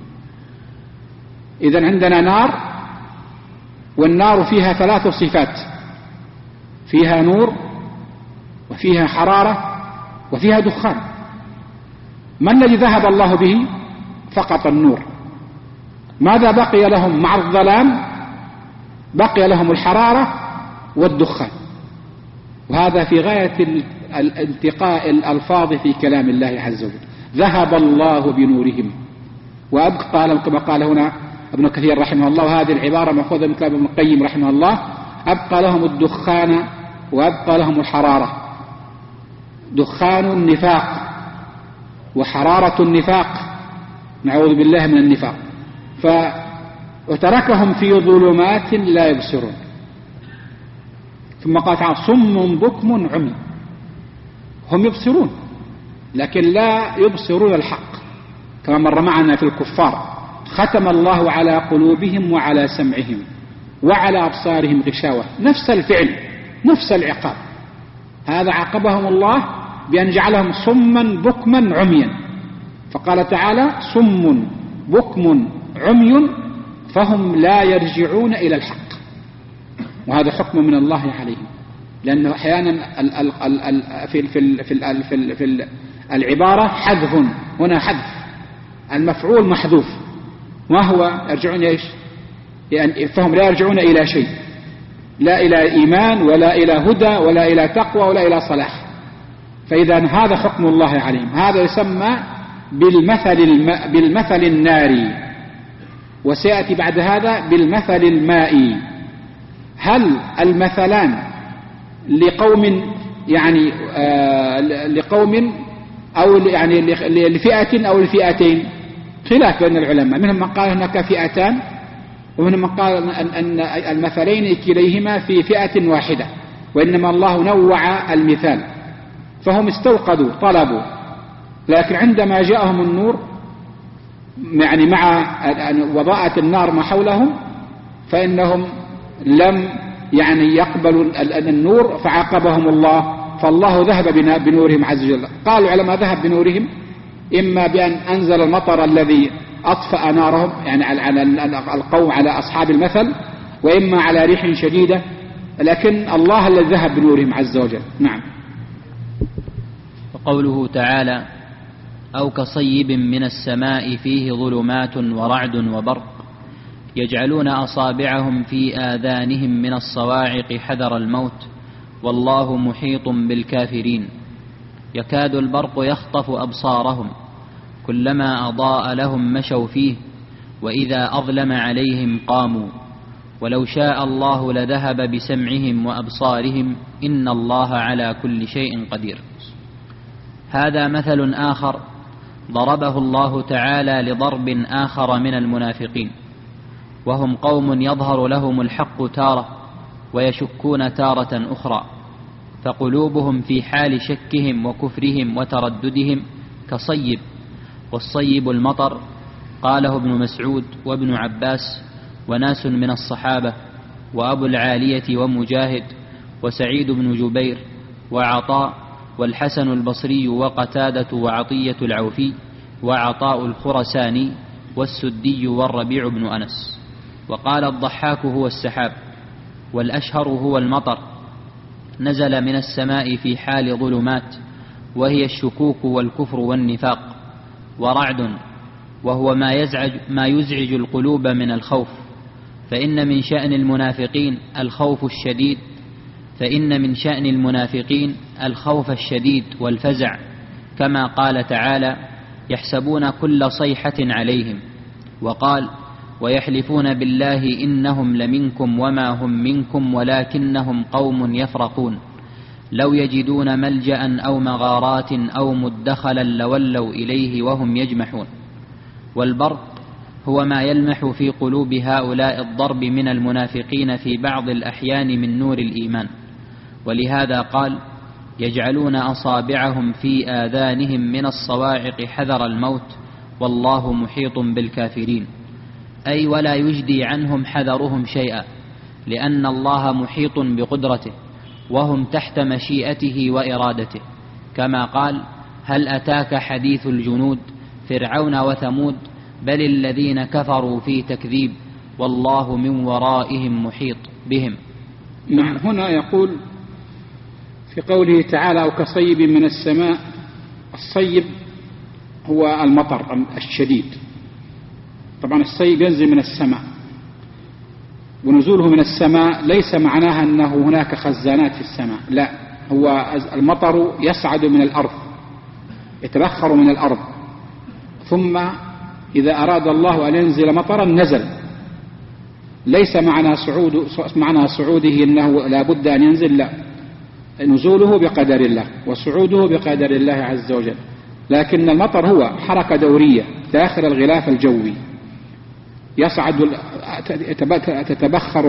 إذن عندنا نار، والنار فيها 3 صفات: فيها نور، وفيها حرارة، وفيها دخان. ما الذي ذهب الله به؟ فقط النور. ماذا بقي لهم مع الظلام؟ بقي لهم الحرارة والدخان. وهذا في غاية الالتقاء الألفاظ في كلام الله عز وجل. ذهب الله بنورهم وأبقى لهم، كما قال هنا ابن كثير رحمه الله، هذه العبارة مأخوذة من كلام ابن القيم رحمه الله: أبقى لهم الدخان وأبقى لهم الحرارة. دخان النفاق وحرارة النفاق، نعوذ بالله من النفاق. وتركهم في ظلمات لا يبصرون. ثم قال تعالى: صم بكم عمي. هم يبصرون لكن لا يبصرون الحق، كما مر معنا في الكفار: ختم الله على قلوبهم وعلى سمعهم وعلى أبصارهم غشاوة. نفس الفعل، نفس العقاب. هذا عاقبهم الله بأن جعلهم صما بكما عميا. فقال تعالى: صم بكم عمي فهم لا يرجعون إلى الحق. وهذا حكم من الله عليهم، لأنه أحيانا في العبارة حذف، هنا حذف المفعول محذوف. ما هو يرجعون إيش؟ يعني فهم لا يرجعون إلى شيء، لا إلى إيمان ولا إلى هدى ولا إلى تقوى ولا إلى صلاح. فإذا هذا حكم الله عليهم. هذا يسمى بالمثل الناري، وسيأتي بعد هذا بالمثل المائي. هل المثلان لقوم يعني لقوم أو يعني لفئة أو لفئتين؟ خلاف بين العلماء. منهم من قال هناك فئتان، ومنهم من قال أن المثلين كليهما في فئة واحدة، وإنما الله نوع المثال. فهم استوقدوا، طلبوا، لكن عندما جاءهم النور يعني مع وضاءة النار ما حولهم، فإنهم لم يعني يقبلوا النور، فعاقبهم الله. فالله ذهب بنورهم عز وجل. قال العلماء: ذهب بنورهم إما بأن أنزل المطر الذي أطفأ نارهم، يعني على القوم، على أصحاب المثل، وإما على ريح شديدة، لكن الله الذي ذهب بنورهم عز وجل. نعم. وقوله تعالى: أو كصيب من السماء فيه ظلمات ورعد وبرق يجعلون أصابعهم في آذانهم من الصواعق حذر الموت والله محيط بالكافرين يكاد البرق يخطف أبصارهم كلما أضاء لهم مشوا فيه وإذا أظلم عليهم قاموا ولو شاء الله لذهب بسمعهم وأبصارهم إن الله على كل شيء قدير. هذا مثل آخر ضربه الله تعالى لضرب آخر من المنافقين، وهم قوم يظهر لهم الحق تارة ويشكون تارة أخرى، فقلوبهم في حال شكهم وكفرهم وترددهم كصيب، والصيب المطر قاله ابن مسعود وابن عباس وناس من الصحابة وأبو العالية ومجاهد وسعيد بن جبير وعطاء والحسن البصري وقتادة وعطية العوفي وعطاء الخرساني والسدي والربيع بن أنس. وقال الضحاك هو السحاب، والأشهر هو المطر نزل من السماء في حال ظلمات وهي الشكوك والكفر والنفاق، ورعد وهو ما يزعج القلوب من الخوف، فإن من شأن المنافقين الخوف الشديد والفزع، كما قال تعالى يحسبون كل صيحة عليهم، وقال ويحلفون بالله إنهم لمنكم وما هم منكم ولكنهم قوم يفرقون لو يجدون ملجأ أو مغارات أو مدخلا لولوا إليه وهم يجمحون. والبرق هو ما يلمح في قلوب هؤلاء الضرب من المنافقين في بعض الأحيان من نور الإيمان، ولهذا قال يجعلون أصابعهم في آذانهم من الصواعق حذر الموت والله محيط بالكافرين، أي ولا يجدي عنهم حذرهم شيئا، لأن الله محيط بقدرته وهم تحت مشيئته وإرادته، كما قال هل أتاك حديث الجنود فرعون وثمود بل الذين كفروا في تكذيب والله من ورائهم محيط بهم. نعم. هنا يقول في قوله تعالى أو كصيب من السماء، الصيب هو المطر الشديد. طبعا الصيب ينزل من السماء، ونزوله من السماء ليس معناها أنه هناك خزانات في السماء، لا، هو المطر يصعد من الأرض، يتبخر من الأرض، ثم إذا أراد الله أن ينزل مطرا نزل. ليس معنى صعوده أنه لا بد أن ينزل، لا، نزوله بقدر الله وصعوده بقدر الله عز وجل، لكن المطر هو حركة دورية داخل الغلاف الجوي، يصعد تتبخر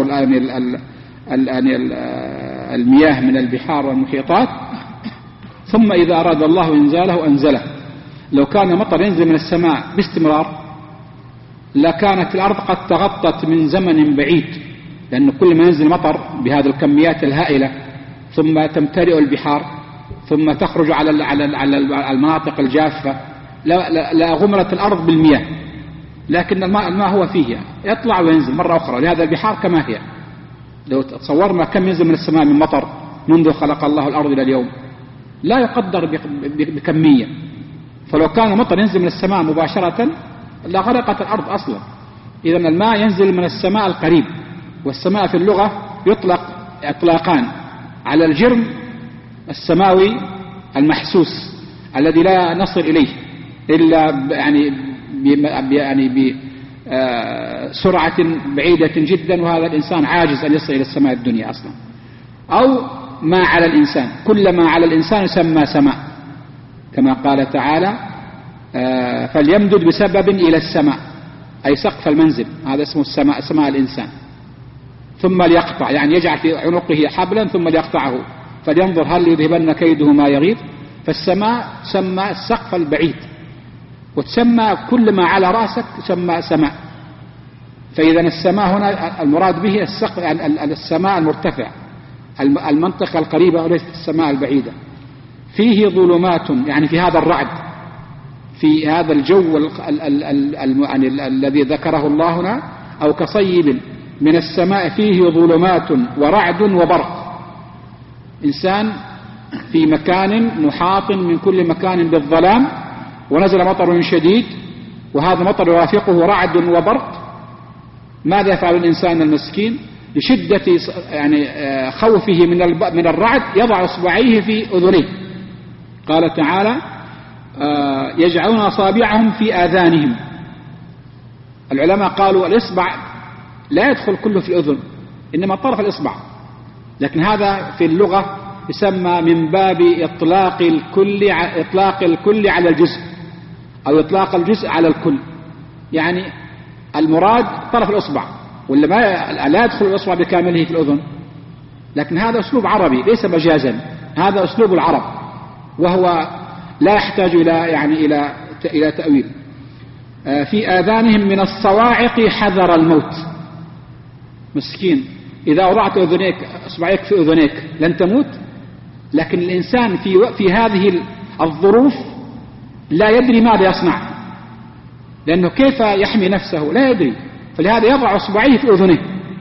المياه من البحار والمحيطات، ثم إذا أراد الله إنزاله أنزله. لو كان مطر ينزل من السماء باستمرار لكانت الأرض قد تغطت من زمن بعيد، لأن كل ما ينزل مطر بهذه الكميات الهائلة ثم تمتلئ البحار ثم تخرج على المناطق الجافة لا غمرت الأرض بالمياه، لكن الماء هو فيه يطلع وينزل مرة أخرى، لهذا البحار كما هي. لو تصورنا كم ينزل من السماء من مطر منذ خلق الله الأرض إلى اليوم لا يقدر بكمية، فلو كان مطر ينزل من السماء مباشرة لغرقت الأرض أصلا. إذا الماء ينزل من السماء القريب، والسماء في اللغة يطلق إطلاقان، على الجرم السماوي المحسوس الذي لا نصل إليه إلا بسرعة بعيدة جدا، وهذا الإنسان عاجز أن يصل إلى السماء الدنيا أصلا، أو ما على الإنسان، كل ما على الإنسان يسمى سماء، كما قال تعالى فليمدد بسبب إلى السماء، أي سقف المنزل، هذا اسمه السماء، سماء الإنسان. ثم ليقطع، يعني يجعل في عنقه حبلا ثم ليقطعه فلينظر هل يذهبن كيده ما يغيظ. فالسماء تسمى السقف البعيد، وتسمى كل ما على رأسك تسمى سماء. فإذا السماء هنا المراد به السقف، السماء المرتفع، المنطقة القريبة وليست السماء البعيدة. فيه ظلمات، يعني في هذا الرعد، في هذا الجو الذي ذكره الله هنا، أو كصيب من السماء فيه ظلمات ورعد وبرق. إنسان في مكان محاط من كل مكان بالظلام، ونزل مطر شديد وهذا المطر يرافقه رعد وبرق، ماذا يفعل الإنسان المسكين؟ لشدة يعني خوفه من الرعد يضع إصبعيه في أذنيه. قال تعالى يجعلون أصابعهم في آذانهم. العلماء قالوا الإصبع لا يدخل كله في الأذن، إنما طرف الإصبع، لكن هذا في اللغة يسمى من باب إطلاق الكل على الجزء، أو إطلاق الجزء على الكل، يعني المراد طرف الإصبع، ولا لا يدخل الإصبع بكامله في الأذن. لكن هذا أسلوب عربي ليس مجازا، هذا أسلوب العرب، وهو لا يحتاج إلى تأويل. في آذانهم من الصواعق حذر الموت. مسكين، إذا وضعت إصبعيك في أذنيك لن تموت، لكن الإنسان في هذه الظروف لا يدري ماذا يصنع، لأنه كيف يحمي نفسه لا يدري، فلهذا يضع إصبعيه في أذنه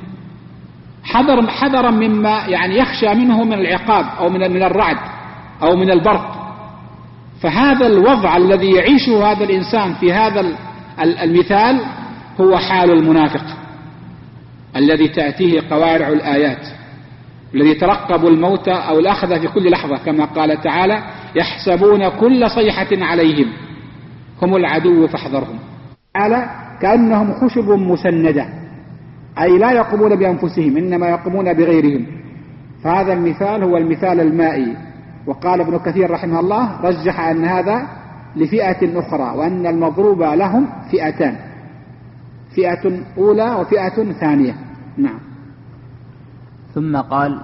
حذرا مما يخشى منه من العقاب أو من الرعد أو من البرق. فهذا الوضع الذي يعيشه هذا الإنسان في هذا المثال هو حال المنافق الذي تأتيه قوارع الآيات، الذي يترقب الموت أو الأخذ في كل لحظة، كما قال تعالى يحسبون كل صيحة عليهم هم العدو فاحذرهم. تعالى كأنهم خشب مسندة، أي لا يقومون بأنفسهم إنما يقومون بغيرهم. فهذا المثال هو المثال المائي. وقال ابن كثير رحمه الله رجح أن هذا لفئة أخرى، وأن المضروب لهم فئتان، فئة أولى وفئة ثانية. نعم. ثم قال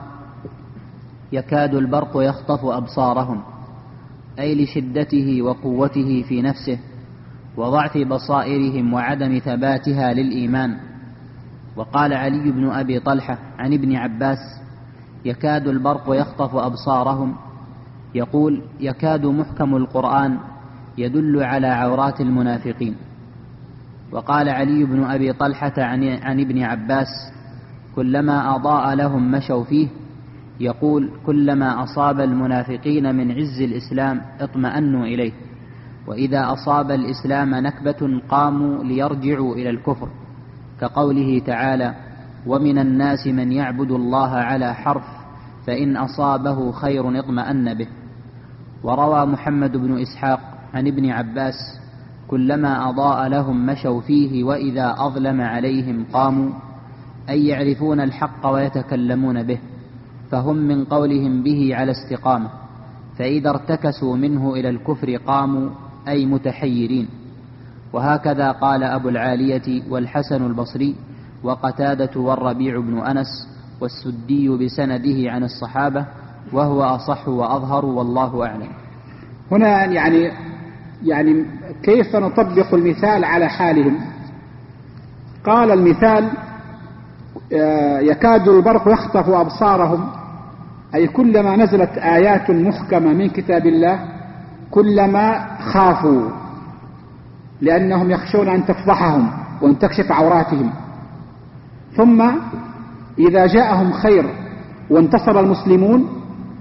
يكاد البرق يخطف أبصارهم، أي لشدته وقوته في نفسه وضعف بصائرهم وعدم ثباتها للإيمان. وقال علي بن أبي طلحة عن ابن عباس يكاد البرق يخطف أبصارهم، يقول يكاد محكم القرآن يدل على عورات المنافقين. وقال علي بن أبي طلحة عن ابن عباس كلما أضاء لهم مشوا فيه، يقول كلما أصاب المنافقين من عز الإسلام اطمأنوا إليه، وإذا أصاب الإسلام نكبة قاموا ليرجعوا إلى الكفر، كقوله تعالى ومن الناس من يعبد الله على حرف فإن أصابه خير اطمأن به. وروى محمد بن إسحاق عن ابن عباس كلما أضاء لهم مشوا فيه وإذا أظلم عليهم قاموا، أي يعرفون الحق ويتكلمون به، فهم من قولهم به على استقامة، فإذا ارتكسوا منه إلى الكفر قاموا، أي متحيرين. وهكذا قال أبو العالية والحسن البصري وقتادة والربيع بن أنس والسدي بسنده عن الصحابة، وهو أصح وأظهر والله أعلم. هنا يعني كيف نطبق المثال على حالهم؟ قال المثال يكاد البرق يخطف أبصارهم، أي كلما نزلت آيات محكمة من كتاب الله كلما خافوا، لأنهم يخشون أن تفضحهم وأن تكشف عوراتهم. ثم إذا جاءهم خير وانتصر المسلمون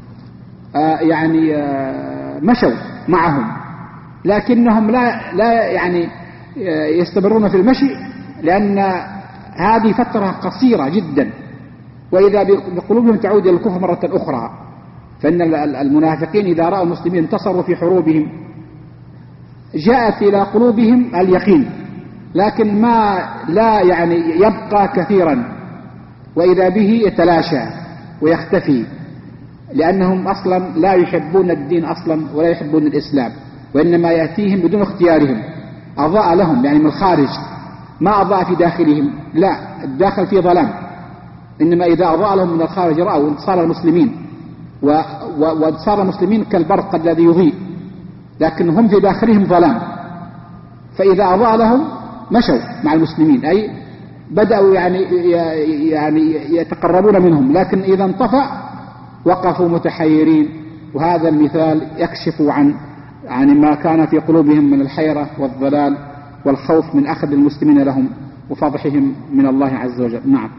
مشوا معهم، لكنهم لا يستمرون في المشي، لأن هذه فترة قصيرة جدا، وإذا بقلوبهم تعود إلى الكفر مرة أخرى. فإن المنافقين إذا رأوا المسلمين انتصروا في حروبهم جاءت إلى قلوبهم اليقين، لكن ما لا يبقى كثيرا، وإذا به يتلاشى ويختفي، لأنهم أصلا لا يحبون الدين أصلا ولا يحبون الإسلام، وإنما يأتيهم بدون اختيارهم. أضاء لهم من الخارج، ما أضاء في داخلهم، لا، الداخل فيه ظلام، إنما إذا أضاء لهم من الخارج رأوا انتصار المسلمين، وانتصار المسلمين كالبرق الذي يضيء، لكن هم في داخلهم ظلام. فإذا أضاء لهم مشوا مع المسلمين، أي بدأوا يتقربون منهم، لكن إذا انطفأ وقفوا متحيرين. وهذا المثال يكشف عن ما كان في قلوبهم من الحيرة والضلال والخوف من أخذ المسلمين لهم وفضحهم من الله عز وجل. نعم.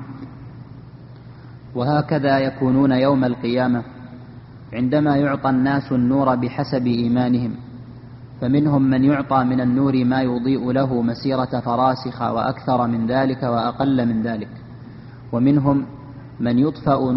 وهكذا يكونون يوم القيامة عندما يعطى الناس النور بحسب إيمانهم، فمنهم من يعطى من النور ما يضيء له مسيرة فراسخ وأكثر من ذلك وأقل من ذلك، ومنهم من يطفأ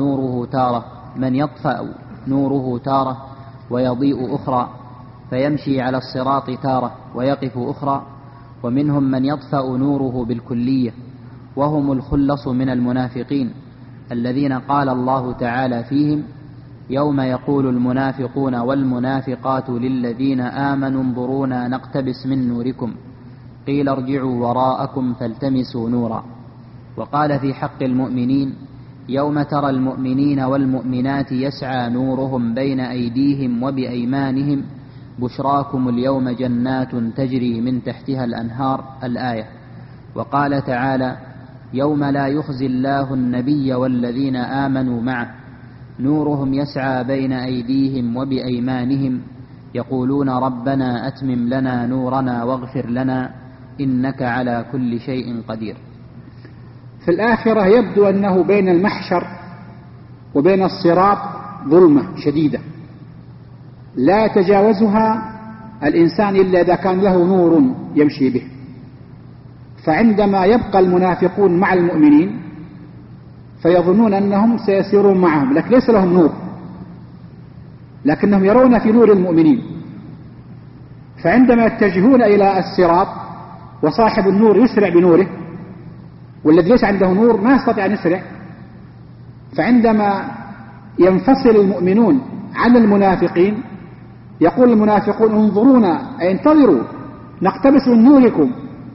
نوره تارة ويضيء أخرى، فيمشي على الصراط تارة ويقف أخرى، ومنهم من يطفأ نوره بالكلية، وهم الخلص من المنافقين الذين قال الله تعالى فيهم: يوم يقول المنافقون والمنافقات للذين آمنوا انظرونا نقتبس من نوركم قيل ارجعوا وراءكم فالتمسوا نورا. وقال في حق المؤمنين: يوم ترى المؤمنين والمؤمنات يسعى نورهم بين أيديهم وبأيمانهم بشراكم اليوم جنات تجري من تحتها الأنهار، الآية. وقال تعالى: يوم لا يخزي الله النبي والذين آمنوا معه نورهم يسعى بين أيديهم وبأيمانهم يقولون ربنا أتمم لنا نورنا واغفر لنا إنك على كل شيء قدير. في الآخرة يبدو أنه بين المحشر وبين الصراط ظلمة شديدة لا يتجاوزها الإنسان إلا إذا كان له نور يمشي به. فعندما يبقى المنافقون مع المؤمنين فيظنون أنهم سيسيرون معهم، لكن ليس لهم نور، لكنهم يرون في نور المؤمنين. فعندما يتجهون إلى الصراط وصاحب النور يسرع بنوره والذي ليس عنده نور ما يستطيع أن يسرع، فعندما ينفصل المؤمنون عن المنافقين يقول المنافقون انظرونا أي انتظروا نقتبس من نوركم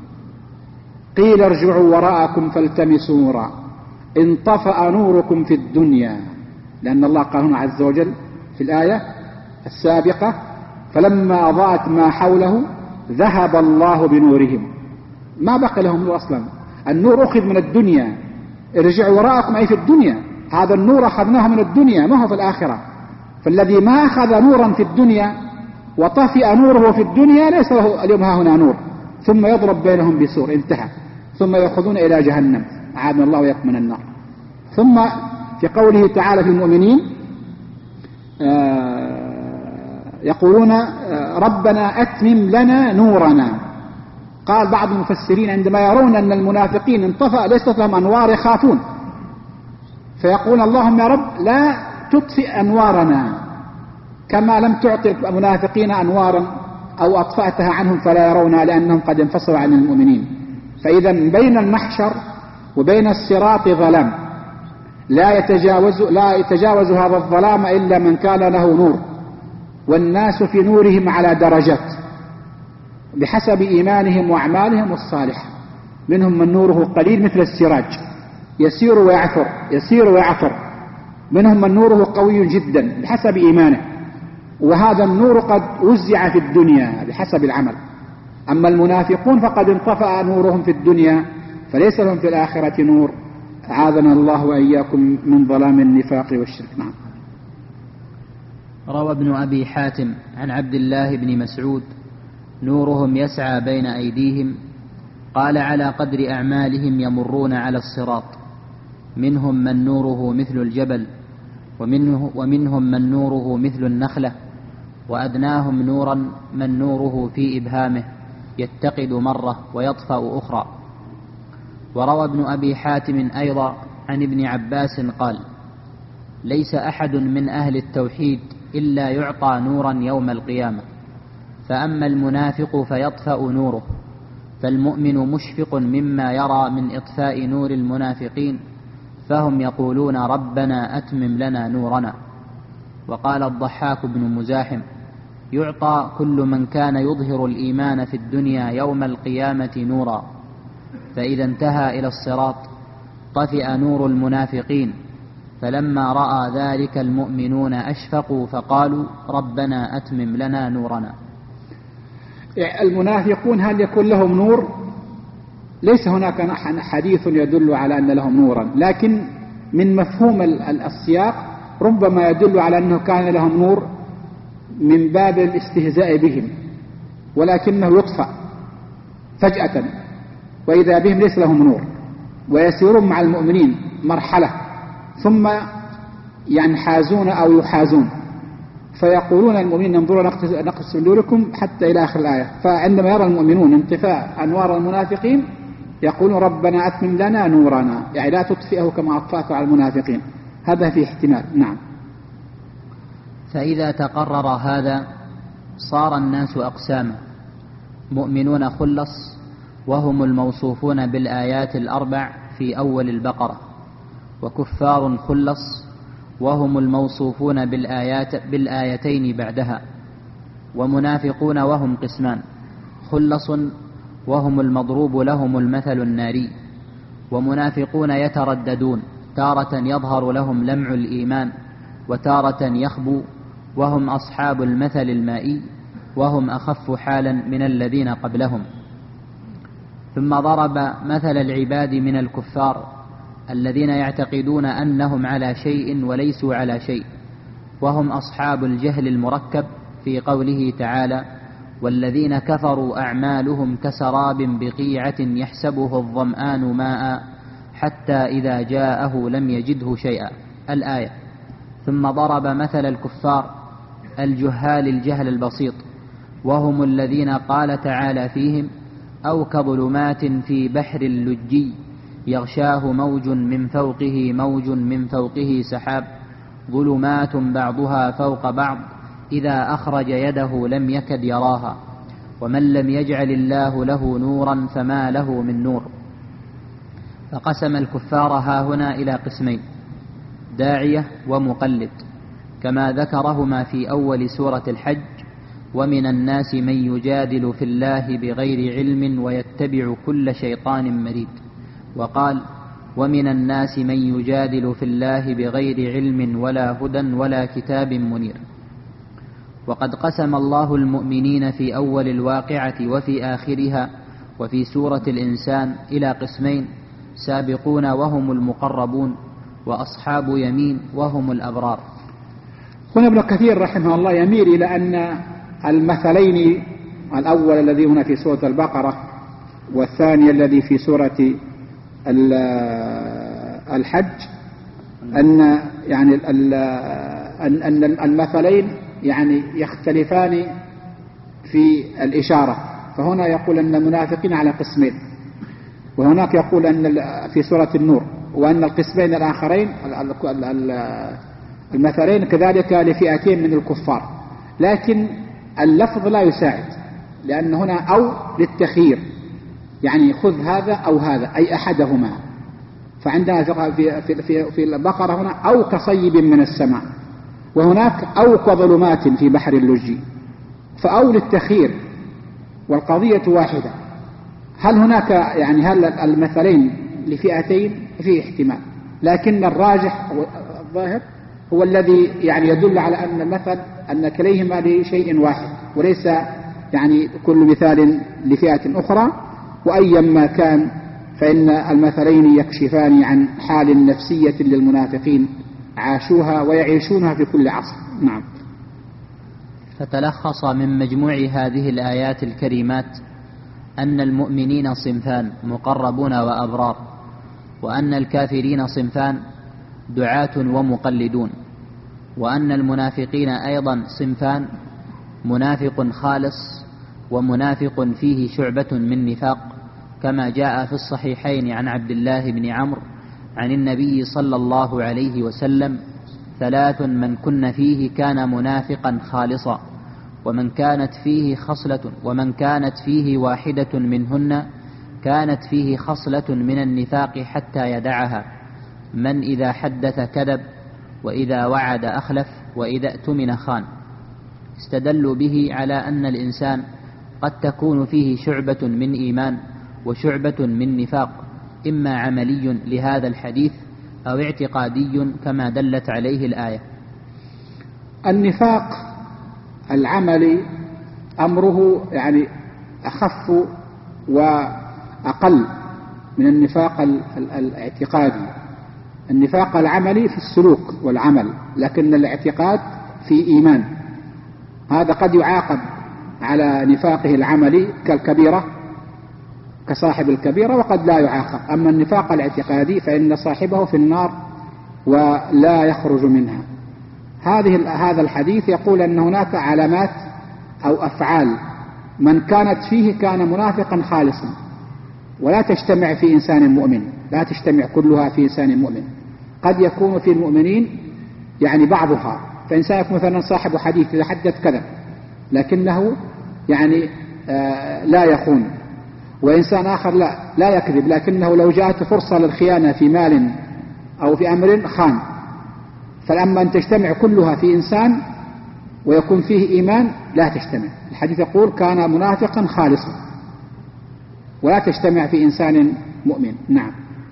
قيل ارجعوا وراءكم فالتمسوا نورا انطفأ نوركم في الدنيا، لأن الله قال هنا عز وجل في الآية السابقة: فلما أضاءت ما حوله ذهب الله بنورهم. ما بقى لهم نور أصلا، النور أخذ من الدنيا. ارجعوا وراءكم أي في الدنيا، هذا النور أخذناه من الدنيا ما هو في الآخرة. فالذي ما أخذ نورا في الدنيا وطفئ نوره في الدنيا ليس له اليوم ها هنا نور، ثم يضرب بينهم بسور، انتهى، ثم يأخذون إلى جهنم، أعاذنا الله وإياكم من النار. ثم في قوله تعالى في المؤمنين يقولون ربنا أتمم لنا نورنا. قال بعض المفسرين عندما يرون أن المنافقين انطفأ ليست لهم أنوار يخافون، فيقول اللهم يا رب لا تطفئ أنوارنا كما لم تعطي المنافقين أنوارا أو أطفأتها عنهم فلا يرونها لأنهم قد انفصلوا عن المؤمنين. فإذا بين المحشر وبين الصراط ظلام لا يتجاوز هذا الظلام إلا من كان له نور، والناس في نورهم على درجات بحسب إيمانهم وأعمالهم الصالحة. منهم من نوره قليل مثل السراج يسير ويعثر يسير ويعثر، منهم من نوره قوي جدا بحسب إيمانه، وهذا النور قد وزع في الدنيا بحسب العمل. أما المنافقون فقد انطفأ نورهم في الدنيا فليس لهم في الآخرة نور، أعاذنا الله وإياكم من ظلام النفاق والشرك. نعم. روى ابن أبي حاتم عن عبد الله بن مسعود: نورهم يسعى بين أيديهم، قال على قدر أعمالهم يمرون على الصراط، منهم من نوره مثل الجبل، ومنهم من نوره مثل النخلة، وأدناهم نورا من نوره في إبهامه يتقد مرة ويطفأ أخرى. وروى ابن أبي حاتم أيضا عن ابن عباس قال: ليس أحد من أهل التوحيد إلا يعطى نورا يوم القيامة، فأما المنافق فيطفأ نوره، فالمؤمن مشفق مما يرى من إطفاء نور المنافقين، فهم يقولون ربنا أتمم لنا نورنا. وقال الضحاك بن مزاحم: يعطى كل من كان يظهر الإيمان في الدنيا يوم القيامة نورا، فإذا انتهى إلى الصراط طفئ نور المنافقين، فلما رأى ذلك المؤمنون أشفقوا فقالوا ربنا أتمم لنا نورنا. المنافقون هل يكون لهم نور؟ ليس هناك حديث يدل على أن لهم نورا، لكن من مفهوم السياق ربما يدل على أنه كان لهم نور من باب الاستهزاء بهم، ولكنه يطفأ فجأة وإذا بهم ليس لهم نور، ويسيرون مع المؤمنين مرحلة ثم ينحازون أو يحازون. فيقولون المؤمنين انظروا نقص من نوركم حتى إلى آخر الآية. فعندما يرى المؤمنون انطفاء أنوار المنافقين يقولون ربنا أتمم لنا نورنا، يعني لا تطفئه كما أطفأته على المنافقين. هذا في احتمال. نعم. فإذا تقرر هذا صار الناس أقساما: مؤمنون خلص وهم الموصوفون بالآيات الأربع في أول البقرة، وكفار خلص وهم الموصوفون بالآيتين بعدها، ومنافقون وهم قسمان: خلص وهم المضروب لهم المثل الناري، ومنافقون يترددون، تارة يظهر لهم لمع الإيمان وتارة يخبو، وهم أصحاب المثل المائي، وهم أخف حالا من الذين قبلهم. ثم ضرب مثل العباد من الكفار الذين يعتقدون أنهم على شيء وليسوا على شيء، وهم أصحاب الجهل المركب، في قوله تعالى: والذين كفروا أعمالهم كسراب بقيعة يحسبه الظمآن ماء حتى إذا جاءه لم يجده شيئا، الآية. ثم ضرب مثل الكفار الجهال الجهل البسيط، وهم الذين قال تعالى فيهم: أو كظلمات في بحر اللجي يغشاه موج من فوقه موج من فوقه سحاب ظلمات بعضها فوق بعض إذا أخرج يده لم يكد يراها ومن لم يجعل الله له نورا فما له من نور. فقسم الكفار هاهنا إلى قسمين: داعية ومقلد، كما ذكرهما في أول سورة الحج: ومن الناس من يجادل في الله بغير علم ويتبع كل شيطان مريد. وقال: ومن الناس من يجادل في الله بغير علم ولا هدى ولا كتاب منير. وقد قسم الله المؤمنين في أول الواقعة وفي آخرها وفي سورة الإنسان إلى قسمين: سابقون وهم المقربون، وأصحاب يمين وهم الأبرار. هنا ابن كثير رحمه الله يميل إلى أن المثلين، الأول الذي هنا في سورة البقرة والثاني الذي في سورة الحج، أن يعني أن المثلين يعني يختلفان في الإشارة. فهنا يقول أن المنافقين على قسمين، وهناك يقول أن في سورة النور، وأن القسمين الآخرين المثلين كذلك لفئتين من الكفار. لكن اللفظ لا يساعد، لأن هنا أو للتخيير، يعني خذ هذا أو هذا، أي أحدهما. فعندنا في البقرة هنا أو كصيب من السماء، وهناك أو كظلمات في بحر اللجي، فأو للتخيير والقضية واحدة. هل هناك يعني هل المثلين لفئتين؟ في احتمال، لكن الراجح الظاهر هو الذي يعني يدل على أن المثل أن كليهما لشيء واحد، وليس يعني كل مثال لفئة أخرى. وأيما كان فإن المثلين يكشفان عن حال نفسية للمنافقين عاشوها ويعيشونها في كل عصر. نعم. فتلخص من مجموع هذه الآيات الكريمات أن المؤمنين صنفان: مقربون وأبرار، وأن الكافرين صنفان: دعاة ومقلدون، وأن المنافقين أيضا صنفان: منافق خالص ومنافق فيه شعبة من نفاق، كما جاء في الصحيحين عن عبد الله بن عمرو عن النبي صلى الله عليه وسلم: ثلاث من كن فيه كان منافقا خالصا، ومن كانت فيه واحدة منهن كانت فيه خصلة من النفاق حتى يدعها: من إذا حدث كذب، وإذا وعد أخلف، وإذا اؤتمن خان. استدلوا به على أن الإنسان قد تكون فيه شعبة من إيمان وشعبة من نفاق، إما عملي لهذا الحديث أو اعتقادي كما دلت عليه الآية. النفاق العملي أمره يعني أخف وأقل من النفاق الاعتقادي. النفاق العملي في السلوك والعمل، لكن الاعتقاد في إيمان. هذا قد يعاقب على نفاقه العملي كالكبيرة، كصاحب الكبيرة، وقد لا يعاقب. أما النفاق الاعتقادي فإن صاحبه في النار ولا يخرج منها. هذا الحديث يقول أن هناك علامات أو أفعال من كانت فيه كان منافقا خالصا، ولا تجتمع في إنسان مؤمن، لا تجتمع كلها في إنسان مؤمن. قد يكون في المؤمنين يعني بعضها، فإنسان يكون مثلا صاحب حديث يتحدث كذا لكنه يعني لا يخون، وإنسان آخر لا يكذب لكنه لو جاءت فرصة للخيانة في مال أو في أمر خان. فلما أن تجتمع كلها في إنسان ويكون فيه إيمان لا تجتمع. الحديث يقول كان منافقا خالصا، ولا تجتمع في إنسان مؤمن. نعم.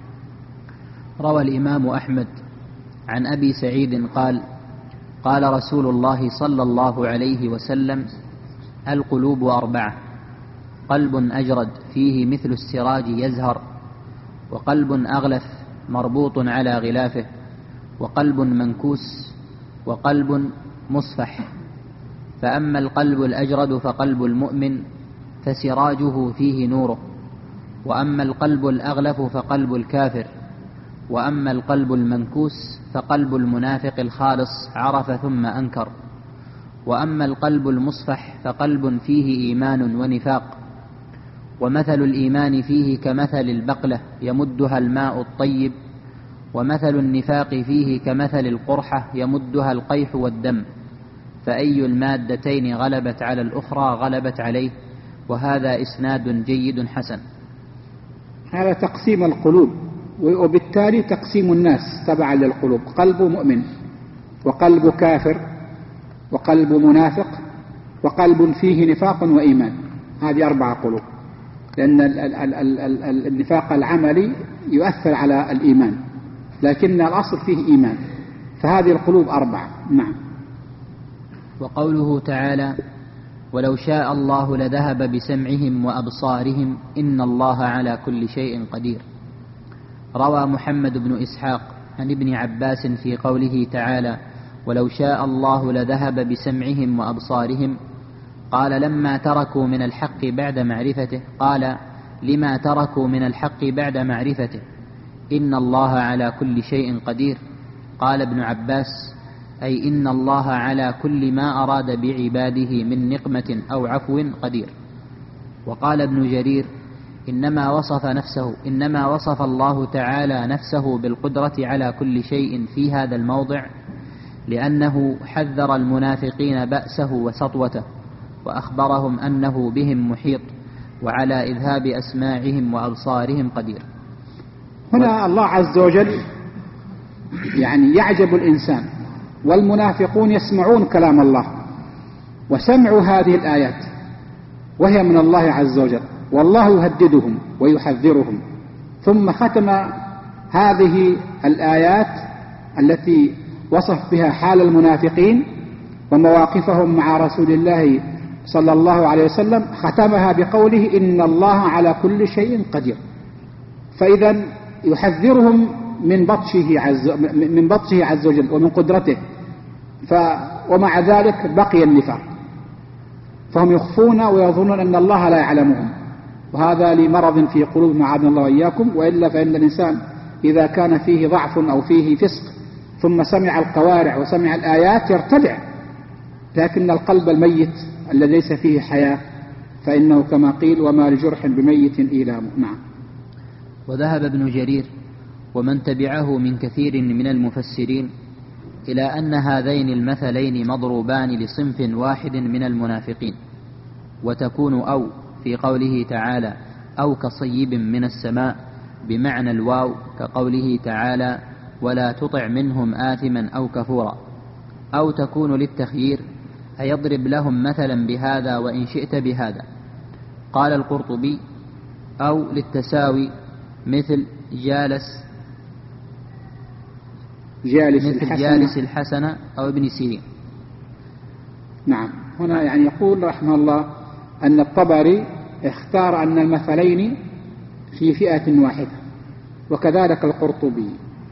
روى الإمام أحمد عن أبي سعيد قال: قال رسول الله صلى الله عليه وسلم: القلوب 4: قلب أجرد فيه مثل السراج يزهر، وقلب أغلف مربوط على غلافه، وقلب منكوس، وقلب مصفح. فأما القلب الأجرد فقلب المؤمن فسراجه فيه نوره، وأما القلب الأغلف فقلب الكافر، وأما القلب المنكوس فقلب المنافق الخالص عرف ثم أنكر، وأما القلب المصفح فقلب فيه إيمان ونفاق. ومثل الإيمان فيه كمثل البقلة يمدها الماء الطيب، ومثل النفاق فيه كمثل القرحة يمدها القيح والدم، فأي المادتين غلبت على الأخرى غلبت عليه. وهذا إسناد جيد حسن. هذا تقسيم القلوب، وبالتالي تقسيم الناس تبعا للقلوب: قلب مؤمن، وقلب كافر، وقلب منافق، وقلب فيه نفاق وإيمان. هذه 4 قلوب، لأن النفاق العملي يؤثر على الإيمان، لكن الأصل فيه إيمان. فهذه القلوب 4. نعم. وقوله تعالى: ولو شاء الله لذهب بسمعهم وأبصارهم إن الله على كل شيء قدير. روى محمد بن إسحاق عن ابن عباس في قوله تعالى: ولو شاء الله لذهب بسمعهم وأبصارهم، قال: لما تركوا من الحق بعد معرفته. قال: لما تركوا من الحق بعد معرفته؟ إن الله على كل شيء قدير. قال ابن عباس: أي إن الله على كل ما أراد بعباده من نقمة أو عفو قدير. وقال ابن جرير: إنما وصف الله تعالى نفسه بالقدرة على كل شيء في هذا الموضع لأنه حذر المنافقين بأسه وسطوته، وأخبرهم أنه بهم محيط وعلى إذهاب أسماعهم وأبصارهم قدير. هنا الله عز وجل يعني يعجب الإنسان، والمنافقون يسمعون كلام الله وسمعوا هذه الآيات وهي من الله عز وجل، والله يهددهم ويحذرهم، ثم ختم هذه الآيات التي وصف بها حال المنافقين ومواقفهم مع رسول الله صلى الله عليه وسلم، ختمها بقوله: إن الله على كل شيء قدير. فإذا يحذرهم من بطشه عز وجل ومن قدرته، ومع ذلك بقي النفاق، فهم يخفون ويظنون أن الله لا يعلمهم، وهذا لمرض في قلوب معاذنا الله وإياكم. وإلا فإن الإنسان إذا كان فيه ضعف أو فيه فسق ثم سمع القوارع وسمع الآيات يرتدع، لكن القلب الميت الذي ليس فيه حياة فإنه كما قيل: وما لجرح بميت إيلام. نعم. وذهب ابن جرير ومن تبعه من كثير من المفسرين إلى أن هذين المثلين مضروبان لصنف واحد من المنافقين، وتكون أو في قوله تعالى: أو كصيب من السماء بمعنى الواو، كقوله تعالى: ولا تطع منهم آثما أو كفورا. أو تكون للتخيير، أيضرب لهم مثلا بهذا وإن شئت بهذا. قال القرطبي: أو للتساوي، مثل جالس الحسن أو ابن سيرين. نعم. هنا يعني يقول رحمه الله أن الطبري اختار أن المثلين في فئة واحدة، وكذلك القرطبي،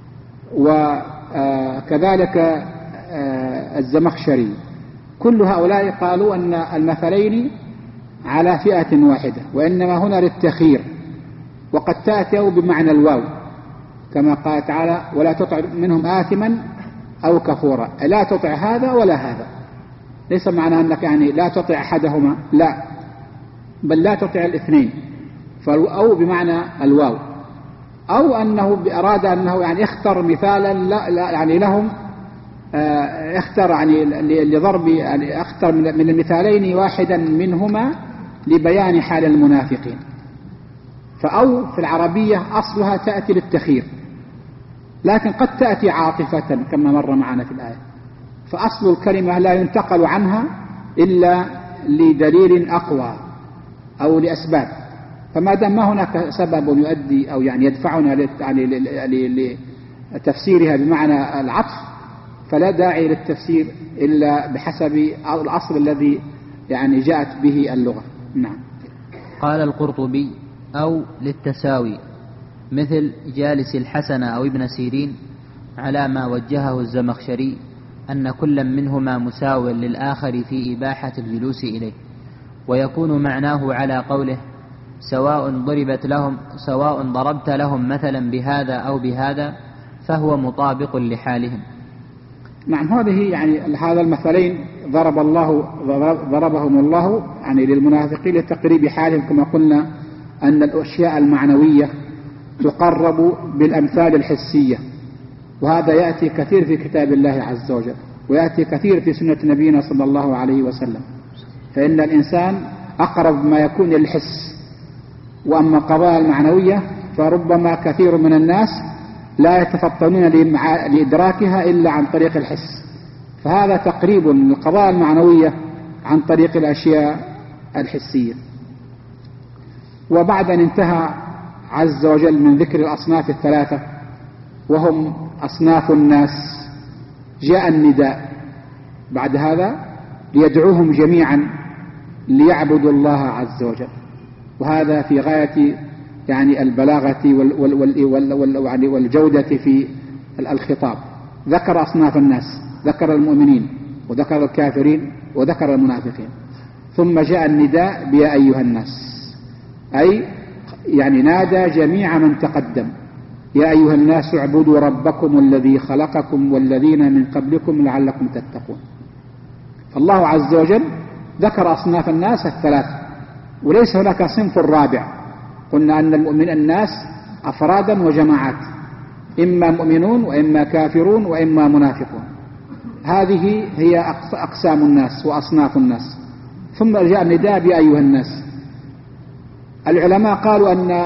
وكذلك الزمخشري. كل هؤلاء قالوا أن المثلين على فئة واحدة، وإنما هنا للتخيير، وقد تأتي بمعنى الواو كما قال تعالى: ولا تطع منهم آثما أو كفورا، لا تطع هذا ولا هذا. ليس معنى أنك يعني لا تطع أحدهما، لا، بل لا تطع الاثنين. أو بمعنى الواو، أو أنه أراد أنه يعني اختر مثالا لا يعني لهم، اختر يعني لضرب، يعني اختر من المثالين واحدا منهما لبيان حال المنافقين. فأو في العربية أصلها تأتي للتخيير، لكن قد تأتي عاطفة كما مر معنا في الآية. فأصل الكلمة لا ينتقل عنها إلا لدليل أقوى أو لأسباب. فما دام ما هناك سبب يؤدي أو يعني يدفعنا لتفسيرها بمعنى العطف، فلا داعي للتفسير إلا بحسب الأصل الذي يعني جاءت به اللغة. نعم. قال القرطبي: أو للتساوي، مثل جالس الحسن أو ابن سيرين، على ما وجهه الزمخشري أن كل منهما مساو للآخر في إباحة الجلوس إليه. ويكون معناه على قوله: سواء ضربت لهم مثلا بهذا أو بهذا، فهو مطابق لحالهم. نعم، هذه يعني هذا المثلين ضربهم الله يعني للمنافقين لتقريب حالهم، كما قلنا أن الأشياء المعنوية تقرب بالأمثال الحسية، وهذا يأتي كثير في كتاب الله عز وجل، ويأتي كثير في سنة نبينا صلى الله عليه وسلم. فإن الإنسان أقرب ما يكون للحس، وأما القضايا المعنوية فربما كثير من الناس لا يتفطنون لإدراكها إلا عن طريق الحس. فهذا تقريب للقضايا المعنوية عن طريق الأشياء الحسية. وبعد أن انتهى عز وجل من ذكر الأصناف الثلاثة وهم أصناف الناس، جاء النداء بعد هذا ليدعوهم جميعا ليعبدوا الله عز وجل، وهذا في غاية يعني البلاغة والجودة في الخطاب. ذكر أصناف الناس، ذكر المؤمنين وذكر الكافرين وذكر المنافقين، ثم جاء النداء بيا أيها الناس، أي يعني نادى جميع من تقدم: يا أيها الناس اعبدوا ربكم الذي خلقكم والذين من قبلكم لعلكم تتقون. فالله عز وجل ذكر أصناف الناس الثلاثة، وليس هناك صنف رابع. قلنا أن الناس أفرادا وجماعات، إما مؤمنون وإما كافرون وإما منافقون. هذه هي أقسام الناس وأصناف الناس. ثم جاء النداء بأيها الناس. العلماء قالوا أن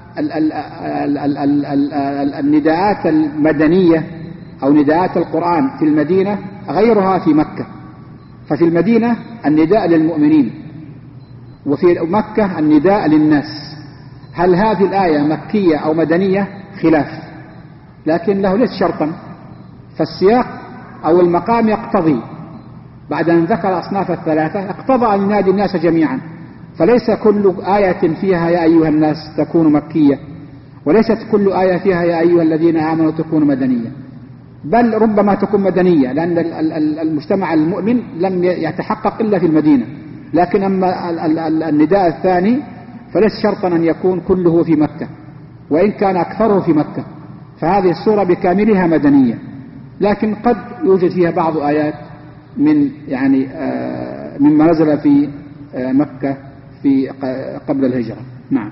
النداءات المدنية أو نداءات القرآن في المدينة غيرها في مكة. ففي المدينة النداء للمؤمنين، وفي مكة النداء للناس. هل هذه الآية مكية أو مدنية؟ خلاف، لكن له ليس شرطا. فالسياق أو المقام يقتضي بعد أن ذكر أصناف الثلاثة اقتضى أن ينادي الناس جميعا. فليس كل آية فيها يا أيها الناس تكون مكية، وليست كل آية فيها يا أيها الذين آمنوا تكون مدنية، بل ربما تكون مدنية، لأن المجتمع المؤمن لم يتحقق إلا في المدينة. لكن أما النداء الثاني فليس شرطا أن يكون كله في مكة، وإن كان أكثره في مكة. فهذه السورة بكاملها مدنية، لكن قد يوجد فيها بعض آيات من يعني مما نزل في مكة في قبل الهجرة. نعم.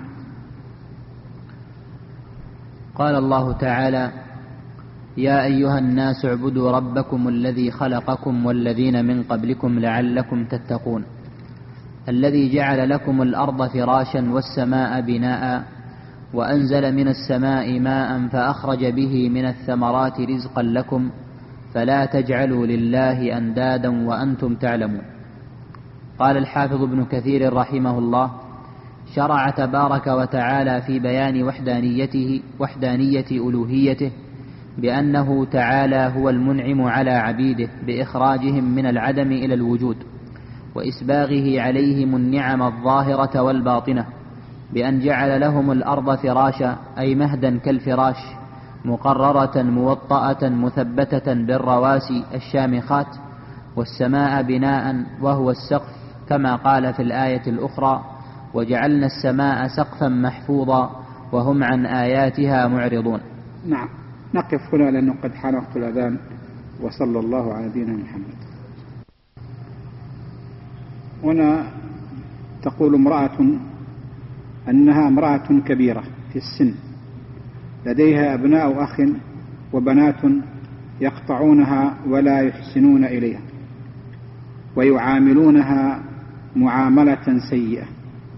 قال الله تعالى: يا أيها الناس اعبدوا ربكم الذي خلقكم والذين من قبلكم لعلكم تتقون، الذي جعل لكم الأرض فراشا والسماء بناء وأنزل من السماء ماء فأخرج به من الثمرات رزقا لكم فلا تجعلوا لله أندادا وأنتم تعلمون. قال الحافظ ابن كثير رحمه الله: شرع تبارك وتعالى في بيان وحدانية ألوهيته بأنه تعالى هو المنعم على عبيده بإخراجهم من العدم إلى الوجود، وإسباغه عليهم النعم الظاهرة والباطنة، بأن جعل لهم الأرض فراشا أي مهدا كالفراش، مقررة موطأة مثبتة بالرواسي الشامخات، والسماء بناء وهو السقف، كما قال في الآية الأخرى: وجعلنا السماء سقفا محفوظا وهم عن آياتها معرضون. نعم، نقف هنا لأنه قد حان وقت الأذان، وصلى الله على نبينا محمد. هنا تقول امرأة أنها امرأة كبيرة في السن لديها أبناء أخ وبنات يقطعونها ولا يحسنون إليها ويعاملونها معاملة سيئة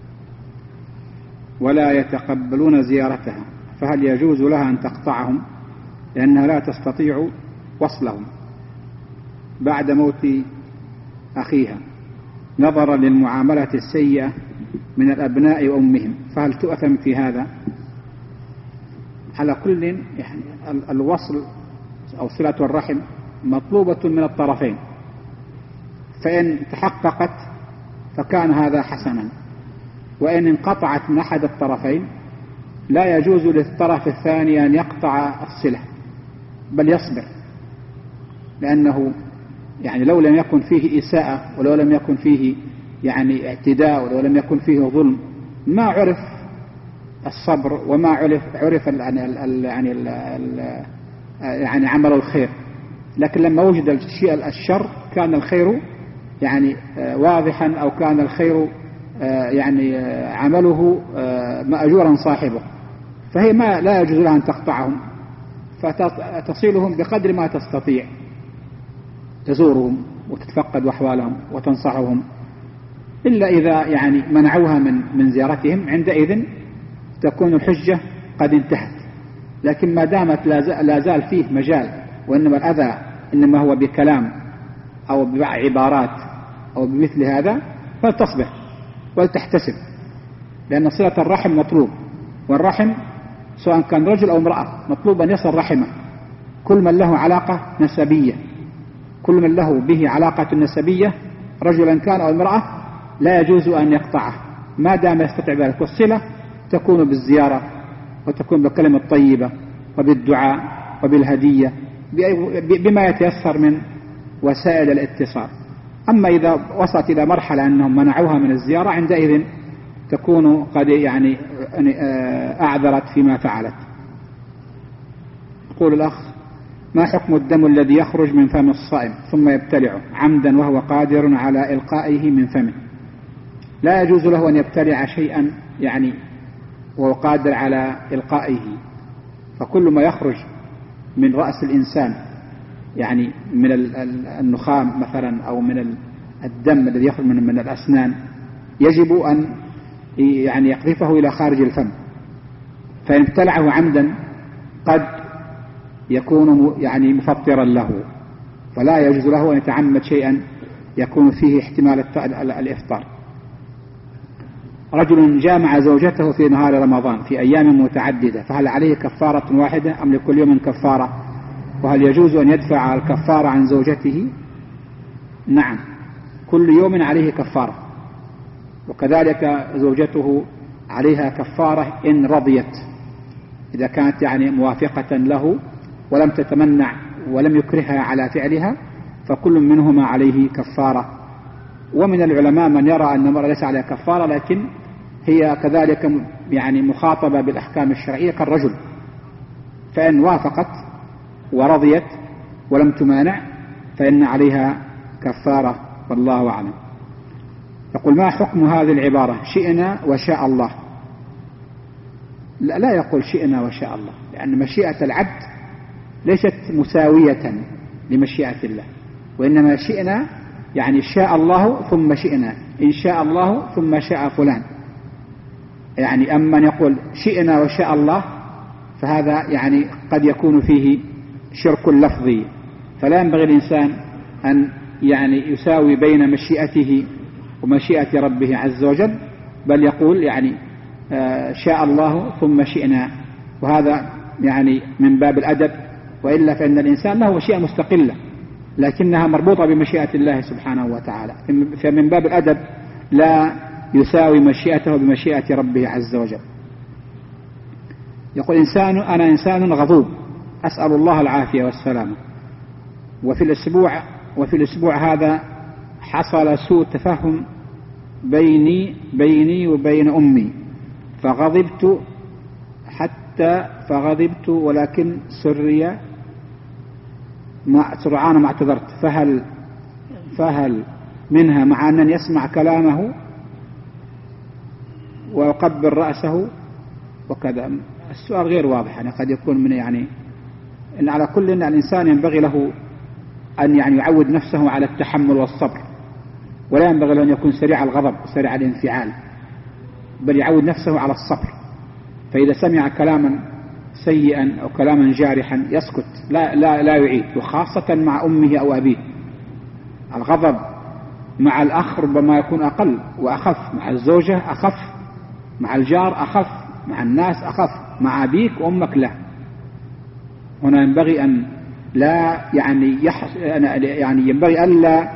ولا يتقبلون زيارتها، فهل يجوز لها أن تقطعهم لأنها لا تستطيع وصلهم بعد موت أخيها نظرا للمعاملة السيئة من الأبناء وأمهم، فهل تؤثم في هذا؟ على كل يعني الوصل أو صلة الرحم مطلوبة من الطرفين، فإن تحققت فكان هذا حسنا، وإن انقطعت من أحد الطرفين لا يجوز للطرف الثاني أن يقطع الصلة بل يصبر، لأنه يعني لو لم يكن فيه إساءة ولو لم يكن فيه يعني اعتداء ولو لم يكن فيه ظلم ما عرف الصبر وما عرف يعني عمل الخير. لكن لما وجد الشيء الشر كان الخير يعني واضحا، أو كان الخير يعني عمله مأجورا صاحبه، فهي ما لا يجوز لها أن تقطعهم، فتصيلهم بقدر ما تستطيع، تزورهم وتتفقد أحوالهم وتنصحهم، إلا إذا يعني منعوها من زيارتهم عندئذ تكون الحجة قد انتهت. لكن ما دامت لا زال فيه مجال، وإنما الأذى إنما هو بكلام أو بعبارات أو بمثل هذا، فلتصبر ولتحتسب، لأن صلة الرحم مطلوب، والرحم سواء كان رجل أو امرأة مطلوب أن يصل رحمه. كل من له علاقة نسبية، كل من له به علاقة نسبية رجلا كان أو امرأة لا يجوز أن يقطعه ما دام يستطيع ذلك. والصلة تكون بالزيارة، وتكون بالكلمة الطيبة وبالدعاء وبالهدية بما يتيسر من وسائل الاتصال. أما إذا وصلت إلى مرحلة أنهم منعوها من الزيارة عندئذ تكون قد يعني أعذرت فيما فعلت. يقول الأخ: ما حكم الدم الذي يخرج من فم الصائم ثم يبتلعه عمدا وهو قادر على إلقائه من فمه؟ لا يجوز له أن يبتلع شيئا يعني وهو قادر على إلقائه، فكل ما يخرج من رأس الإنسان يعني من النخام مثلا أو من الدم الذي يخرج من الأسنان يجب أن يعني يقذفه إلى خارج الفم، فإن ابتلعه عمدا قد يكون يعني مفطرا له، فلا يجوز له أن يتعمد شيئا يكون فيه احتمال الإفطار. رجل جامع زوجته في نهار رمضان في أيام متعددة، فهل عليه كفارة واحدة أم لكل يوم كفارة؟ وهل يجوز أن يدفع الكفارة عن زوجته؟ نعم، كل يوم عليه كفارة، وكذلك زوجته عليها كفارة إن رضيت، إذا كانت يعني موافقة له ولم تتمنع ولم يكرهها على فعلها فكل منهما عليه كفارة. ومن العلماء من يرى أن المرأة ليس عليها كفارة، لكن هي كذلك يعني مخاطبة بالأحكام الشرعية كالرجل، فإن وافقت ورضيت ولم تمانع فإن عليها كفارة، والله أعلم. يقول: ما حكم هذه العبارة شئنا وشاء الله؟ لا يقول شئنا وشاء الله، لأن مشيئة العبد ليست مساوية لمشيئة الله، وإنما شئنا يعني شاء الله ثم شئنا، إن شاء الله ثم شاء فلان. يعني أما يقول شئنا وشاء الله فهذا يعني قد يكون فيه شرك لفظي، فلا ينبغي الإنسان أن يعني يساوي بين مشيئته ومشيئة ربه عز وجل، بل يقول يعني شاء الله ثم شئنا، وهذا يعني من باب الأدب، وإلا فإن الإنسان له مشيئة مستقلة لكنها مربوطة بمشيئة الله سبحانه وتعالى، فمن باب الأدب لا يساوي مشيئته بمشيئة ربه عز وجل. يقول: أنا إنسان غضوب أسأل الله العافية والسلامة، وفي الأسبوع هذا حصل سوء تفاهم بيني وبين أمي، فغضبت ولكن سري سرعان ما اعتذرت، فهل منها مع أن يسمع كلامه ويقبل رأسه وكذا؟ السؤال غير واضح، يعني قد يكون من إن على كل إن الإنسان ينبغي له أن يعود نفسه على التحمل والصبر، ولا ينبغي له أن يكون سريع الغضب سريع الانفعال، بل يعود نفسه على الصبر. فإذا سمع كلاما سيئا أو كلاما جارحا يسكت، لا يعيد، وخاصة مع أمه أو أبيه. الغضب مع الأخ ربما يكون أقل وأخف، مع الزوجة أخف، مع الجار أخف، مع الناس أخف، مع أبيك وأمك لا. هنا ينبغي أن لا ينبغي ألا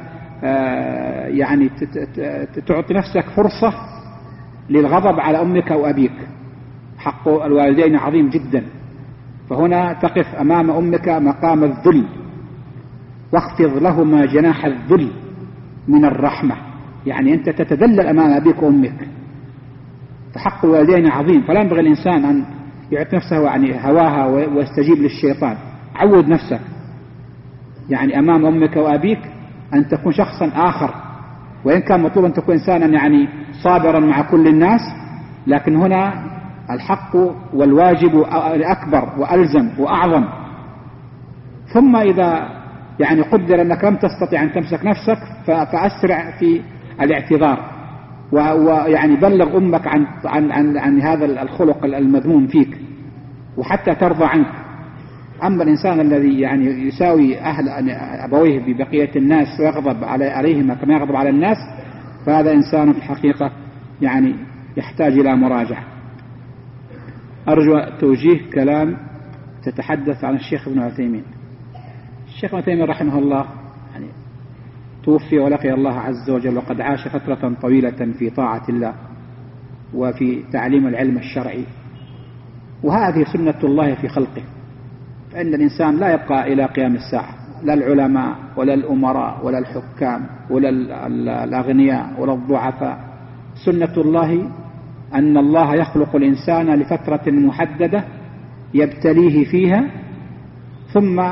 تعطي نفسك فرصة للغضب على أمك أو أبيك. حق الوالدين عظيم جدا، فهنا تقف أمام أمك مقام الذل، واخفض لهما جناح الذل من الرحمة، يعني أنت تتذلل أمام أبيك وأمك. فحق الوالدين عظيم، فلا ينبغي الإنسان أن يعطي نفسه هواها ويستجيب للشيطان. عود نفسك أمام أمك وأبيك أن تكون شخصا آخر، وإن كان مطلوب أن تكون إنسانا صابرا مع كل الناس، لكن هنا الحق والواجب أكبر وألزم وأعظم. ثم إذا قدر أنك لم تستطع أن تمسك نفسك فأسرع في الاعتذار، بلغ أمك عن هذا الخلق المذموم فيك وحتى ترضى عنك. أما الإنسان الذي يساوي أبويه ببقية الناس ويغضب عليهما كما يغضب على الناس، فهذا إنسان في الحقيقة يحتاج إلى مراجعة. أرجو توجيه كلام تتحدث عن الشيخ ابن عثيمين. الشيخ ابن عثيمين رحمه الله توفي ولقي الله عز وجل، وقد عاش فترة طويلة في طاعة الله وفي تعليم العلم الشرعي، وهذه سنة الله في خلقه. فإن الإنسان لا يبقى إلى قيام الساعة، لا العلماء ولا الأمراء ولا الحكام ولا الأغنياء ولا الضعفاء. سنة الله أن الله يخلق الإنسان لفترة محددة يبتليه فيها، ثم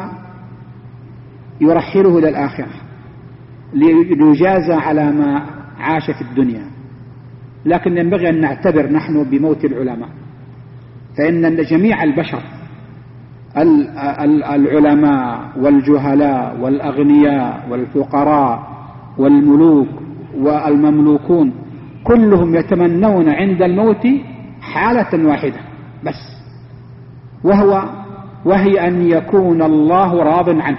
يرحله إلى الآخرة ليجازى على ما عاش في الدنيا. لكن ينبغي أن نعتبر نحن بموت العلماء، فإن جميع البشر العلماء والجهلاء والأغنياء والفقراء والملوك والمملوكون كلهم يتمنون عند الموت حالة واحدة بس، وهي أن يكون الله راض عنه.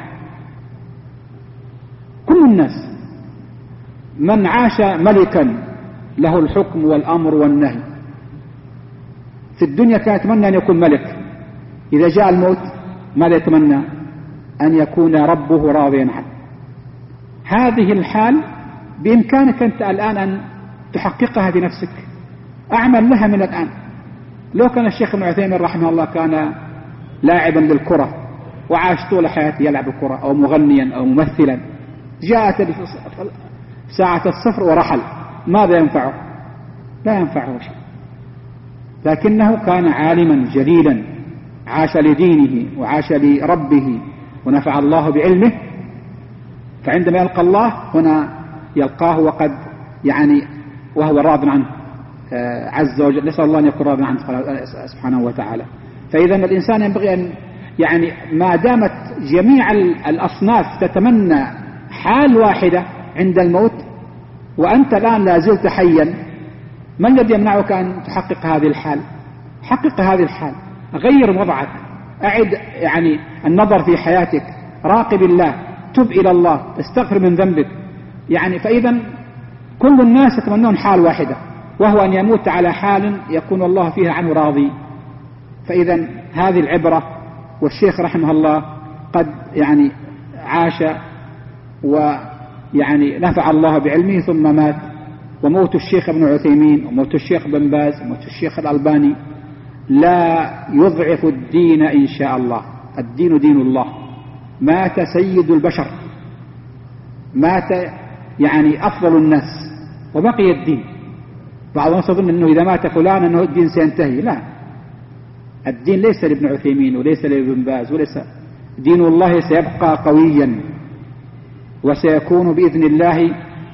كل الناس، من عاش ملكا له الحكم والأمر والنهي في الدنيا كان يتمنى أن يكون ملك، إذا جاء الموت ماذا يتمنى؟ أن يكون ربه راضيا عنه. هذه الحال بإمكانك أنت الآن أن تحققها بنفسك، أعمل لها من الآن. لو كان الشيخ ابن عثيمين رحمه الله كان لاعبا للكرة وعاش طول حياته يلعب الكرة، أو مغنيا أو ممثلا، جاءت ساعة الصفر ورحل، ماذا ينفعه؟ لا ينفعه شيء. لكنه كان عالما جليلا، عاش لدينه وعاش لربه ونفع الله بعلمه، فعندما يلقى الله هنا يلقاه وقد وهو راض عنه عز وجل. نسأل الله أن يكون راض عنه سبحانه وتعالى. فإذا الإنسان ينبغي أن ما دامت جميع الأصناف تتمنى حال واحدة عند الموت، وأنت الآن لا زلت حيا، ما الذي يمنعك أن تحقق هذه الحال؟ حقق هذه الحال، غير وضعك، أعد النظر في حياتك، راقب الله، تب إلى الله، استغفر من ذنبك. فإذا كل الناس يتمنون حال واحدة، وهو أن يموت على حال يكون الله فيها عنه راضي. فإذا هذه العبرة. والشيخ رحمه الله قد عاش نفع الله بعلمه ثم مات. وموت الشيخ ابن عثيمين وموت الشيخ بن باز وموت الشيخ الألباني لا يضعف الدين إن شاء الله. الدين دين الله. مات سيد البشر، مات أفضل الناس، وبقي الدين. بعض الناس يظن أنه إذا مات فلان أنه الدين سينتهي. لا، الدين ليس لابن عثيمين وليس لابن باز وليس دين الله سيبقى قويا، وسيكون بإذن الله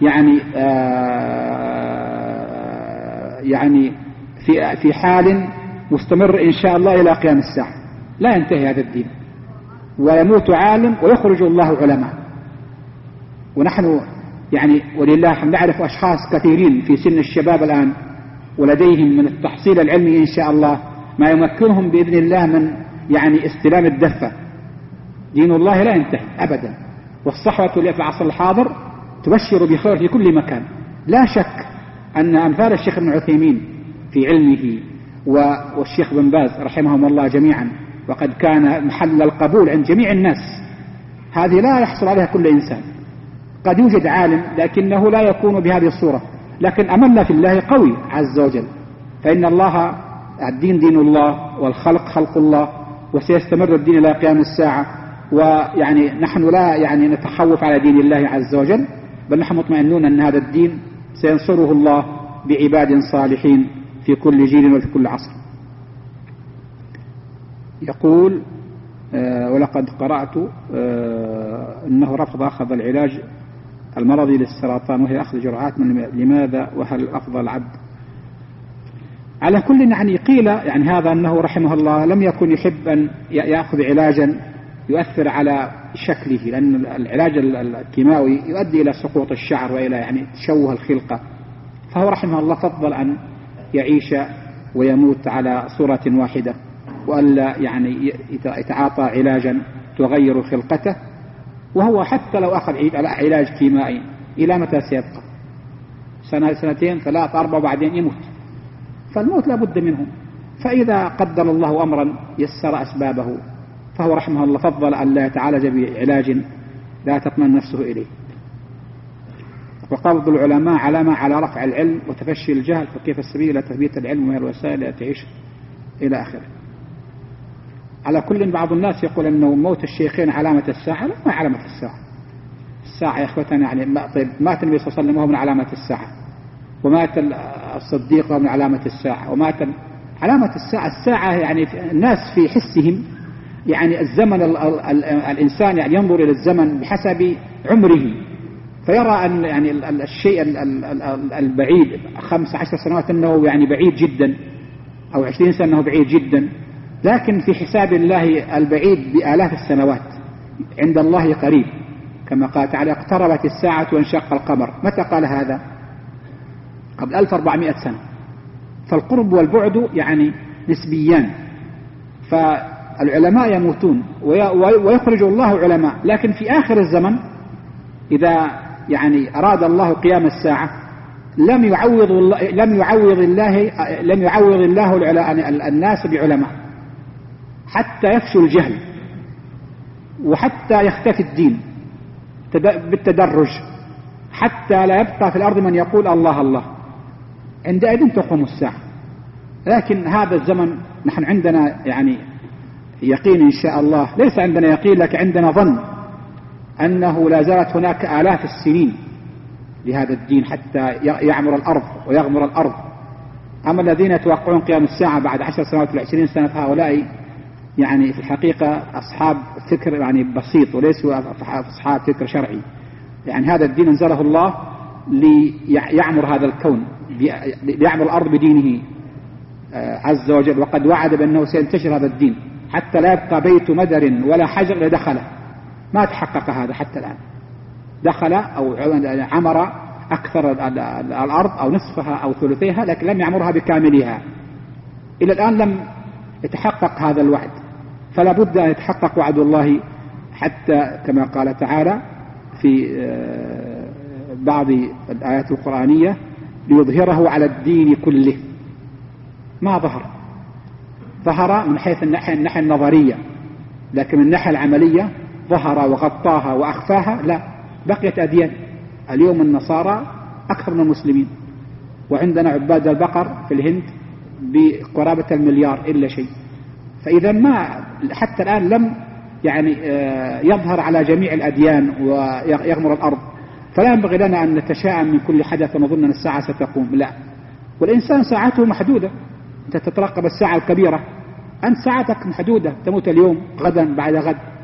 يعني في حال مستمر إن شاء الله إلى قيام الساعة، لا ينتهي هذا الدين، ويموت عالم ويخرج الله علماء. ونحن ولله نعرف أشخاص كثيرين في سن الشباب الآن ولديهم من التحصيل العلمي إن شاء الله ما يمكنهم بإذن الله من استلام الدفة. دين الله لا ينتهي أبدا، والصحوة في العصر الحاضر تبشر بخير في كل مكان. لا شك أن أمثال الشيخ ابن عثيمين في علمه والشيخ بن باز رحمهم الله جميعا، وقد كان محل القبول عند جميع الناس، هذه لا يحصل عليها كل إنسان. قد يوجد عالم لكنه لا يكون بهذه الصورة، لكن أملنا في الله قوي عز وجل، فإن الله الدين دين الله والخلق خلق الله، وسيستمر الدين إلى قيام الساعة. نحن لا نتخوف على دين الله عز وجل، بل نحن مطمئنون أن هذا الدين سينصره الله بعباد صالحين في كل جيل وفي كل عصر. يقول ولقد قرأت أنه رفض أخذ العلاج المرضي للسرطان وهي أخذ جرعات لماذا، وهل أفضل العبد؟ على كل قيل هذا أنه رحمه الله لم يكن يحب أن يأخذ علاجا يؤثر على شكله، لأن العلاج الكيماوي يؤدي إلى سقوط الشعر وإلى تشوه الخلقة، فهو رحمه الله فضل أن يعيش ويموت على صورة واحدة، وألا يتعاطى علاجا تغير خلقته. وهو حتى لو أخذ علاج كيمائي إلى متى سيبقى؟ سنة سنتين 3 4 وبعدين يموت، فالموت لا بد منه. فإذا قدر الله أمرا يسر أسبابه، فهو رحمه الله فضل أن لا يتعالج بعلاج لا تطمئن نفسه إليه. وقبض العلماء علامة على رفع العلم وتفشي الجهل، فكيف السبيل إلى تثبيت العلم وهي الوسائل التي تعيش إلى آخره. على كل بعض الناس يقول أنه موت الشيخين علامة الساعة. لا، ما علامة الساعة يا إخوتنا. طيب مات النبي صلى الله عليه وسلم وهو من علامة الساعة، ومات الصديق وهو من علامة الساعة، ومات علامة الساعة الناس في حسهم الزمن الإنسان ينظر إلى الزمن بحسب عمره، فيرى أن الشيء البعيد 15 سنوات أنه بعيد جدا، أو 20 سنة أنه بعيد جدا، لكن في حساب الله البعيد بآلاف السنوات، عند الله قريب، كما قال تعالى اقتربت الساعة وانشق القمر. متى قال هذا؟ قبل 1400 سنة. فالقرب والبعد نسبيان. فالعلماء يموتون ويخرج الله علماء، لكن في آخر الزمن إذا أراد الله قيام الساعة لم يعوض الله الناس بعلماء، حتى يفشو الجهل، وحتى يختفي الدين بالتدرج، حتى لا يبقى في الأرض من يقول الله الله. عندئذ تقوم الساعة. لكن هذا الزمن نحن عندنا يقين إن شاء الله، ليس عندنا يقين لكن عندنا ظن أنه لا زالت هناك آلاف السنين لهذا الدين حتى يعمر الأرض ويغمر الأرض. أما الذين يتوقعون قيام الساعة بعد 10 سنوات و 20 سنة هؤلاء في الحقيقة أصحاب فكر بسيط، وليسوا أصحاب فكر شرعي. هذا الدين أنزله الله ليعمر هذا الكون، ليعمر الأرض بدينه عز وجل، وقد وعد بأنه سينتشر هذا الدين حتى لا يبقى بيت مدر ولا حجر لدخله. ما تحقق هذا حتى الآن. دخل أو عمر أكثر الأرض أو نصفها أو ثلثيها، لكن لم يعمرها بكاملها. إلى الآن لم يتحقق هذا الوعد، فلا بد أن يتحقق وعد الله، حتى كما قال تعالى في بعض الآيات القرآنية ليظهره على الدين كله. ما ظهر من حيث الناحية النظرية، لكن من الناحية العملية ظهر وغطاها وأخفاها لا، بقيت أديان. اليوم النصارى أكثر من المسلمين، وعندنا عباد البقر في الهند بقرابة 1,000,000,000 إلا شيء. فإذا ما حتى الآن لم يظهر على جميع الأديان ويغمر الأرض. فلا ينبغي لنا أن نتشاءم من كل حدث ونظن أن الساعة ستقوم، لا. والإنسان ساعته محدودة. أنت تترقب الساعة الكبيرة، أنت ساعتك محدودة، تموت اليوم غدا بعد غد.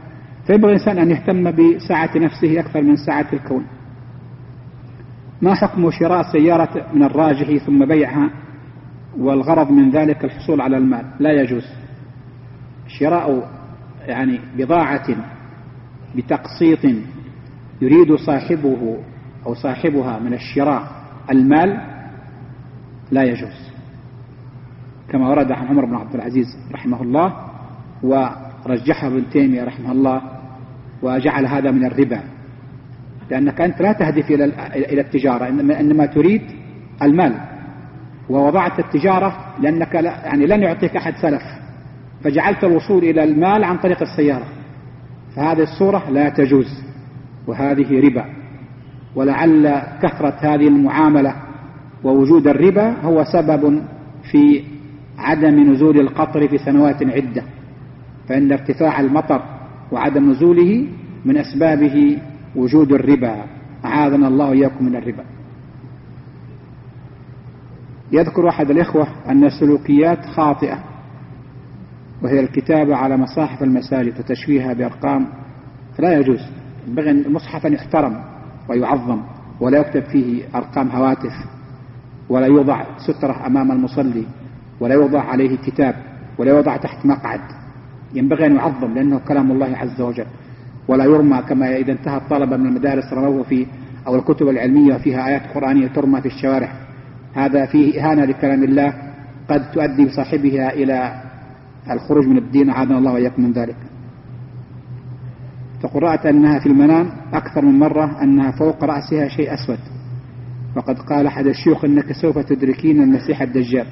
فيبغى الإنسان أن يهتم بسعة نفسه أكثر من سعة الكون. ما حكم شراء سيارة من الراجح ثم بيعها والغرض من ذلك الحصول على المال؟ لا يجوز. شراء يعني بضاعة بتقسيط يريد صاحبه أو صاحبها من الشراء المال لا يجوز، كما ورد عن عمر بن عبد العزيز رحمه الله ورجحه ابن تيمية رحمه الله، وجعل هذا من الربا، لأنك أنت لا تهدف إلى التجارة، إنما تريد المال، ووضعت التجارة لأنك يعني لن يعطيك أحد سلف، فجعلت الوصول إلى المال عن طريق السيارة، فهذه الصورة لا تجوز وهذه ربا. ولعل كثرة هذه المعاملة ووجود الربا هو سبب في عدم نزول القطر في سنوات عدة، فإن ارتفاع المطر وعدم نزوله من أسبابه وجود الربا، أعاذنا الله إياكم من الربا. يذكر أحد الإخوة أن السلوكيات خاطئة، وهي الكتابة على مصاحف المساجد وتشويهها بأرقام، فلا يجوز. ينبغي المصحف أن يحترم ويعظم، ولا يكتب فيه أرقام هواتف، ولا يوضع سترة أمام المصلي، ولا يوضع عليه كتاب، ولا يوضع تحت مقعد. ينبغي أن يعظم لأنه كلام الله عز وجل، ولا يرمى كما إذا انتهى الطلبة من المدارس رموه في أو الكتب العلمية فيها آيات قرآنية ترمى في الشوارع. هذا فيه إهانة لكلام الله قد تؤدي بصاحبها إلى الخروج من الدين، أعاذنا الله وإياكم من ذلك. فقرأت أنها في المنام أكثر من مرة أنها فوق رأسها شيء أسود، وقد قال أحد الشيوخ أنك سوف تدركين المسيح الدجال.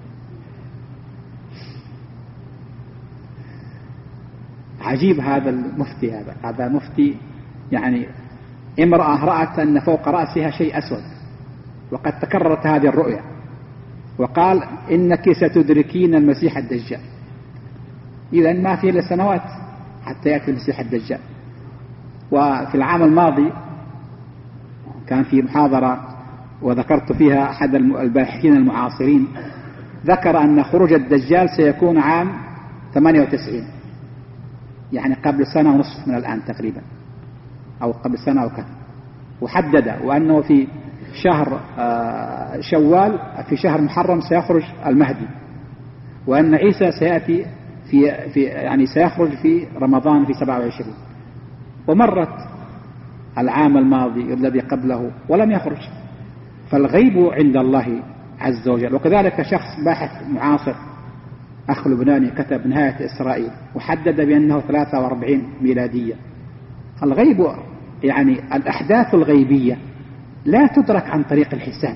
عجيب هذا المفتي، هذا مفتي يعني امرأة رأت أن فوق رأسها شيء أسود، وقد تكررت هذه الرؤيا، وقال إنك ستدركين المسيح الدجال. إذا ما في إلا سنوات حتى يأتي المسيح الدجال. وفي العام الماضي كان في محاضرة وذكرت فيها أحد الباحثين المعاصرين ذكر أن خروج الدجال سيكون عام 98، يعني قبل سنة ونصف من الآن تقريبا، أو قبل سنة أو كذا، وحدد وأنه في شهر شوال في شهر محرم سيخرج المهدي، وأن عيسى سيأتي في يعني سيخرج في رمضان في 27. ومرت العام الماضي الذي قبله ولم يخرج، فالغيب عند الله عز وجل. وكذلك شخص باحث معاصر أخ لبناني كتب نهاية إسرائيل وحدد بأنه 43 ميلادية. الغيب يعني الأحداث الغيبية لا تدرك عن طريق الحساب،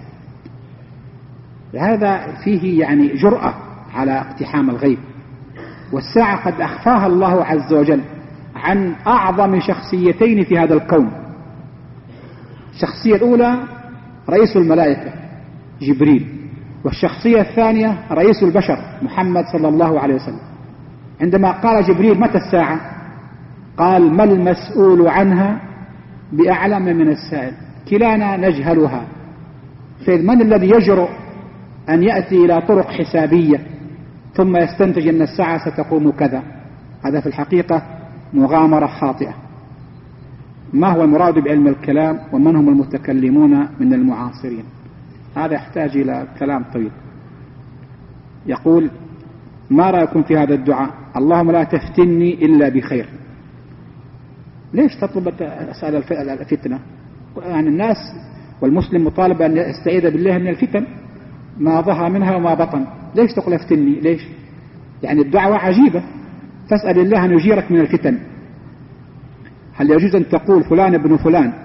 هذا فيه يعني جرأة على اقتحام الغيب. والساعة قد أخفاها الله عز وجل عن أعظم شخصيتين في هذا الكون. الشخصية الأولى رئيس الملائكة جبريل، والشخصية الثانية رئيس البشر محمد صلى الله عليه وسلم. عندما قال جبريل متى الساعة؟ قال ما المسؤول عنها بأعلم من السائل، كلانا نجهلها. فمن الذي يجرؤ أن يأتي إلى طرق حسابية ثم يستنتج أن الساعة ستقوم كذا؟ هذا في الحقيقة مغامرة خاطئة. ما هو المراد بعلم الكلام ومن هم المتكلمون من المعاصرين؟ هذا يحتاج إلى كلام طويل. يقول ما رأيكم في هذا الدعاء؟ اللهم لا تفتني إلا بخير. ليش تطلب أسأل الفتنة؟ يعني الناس والمسلم مطالب أن يستعيذ بالله من الفتن ما ظهر منها وما بطن. ليش تقول افتني؟ ليش؟ يعني الدعوة عجيبة، تسأل الله أن يجيرك من الفتن. هل يجوز أن تقول فلان ابن فلان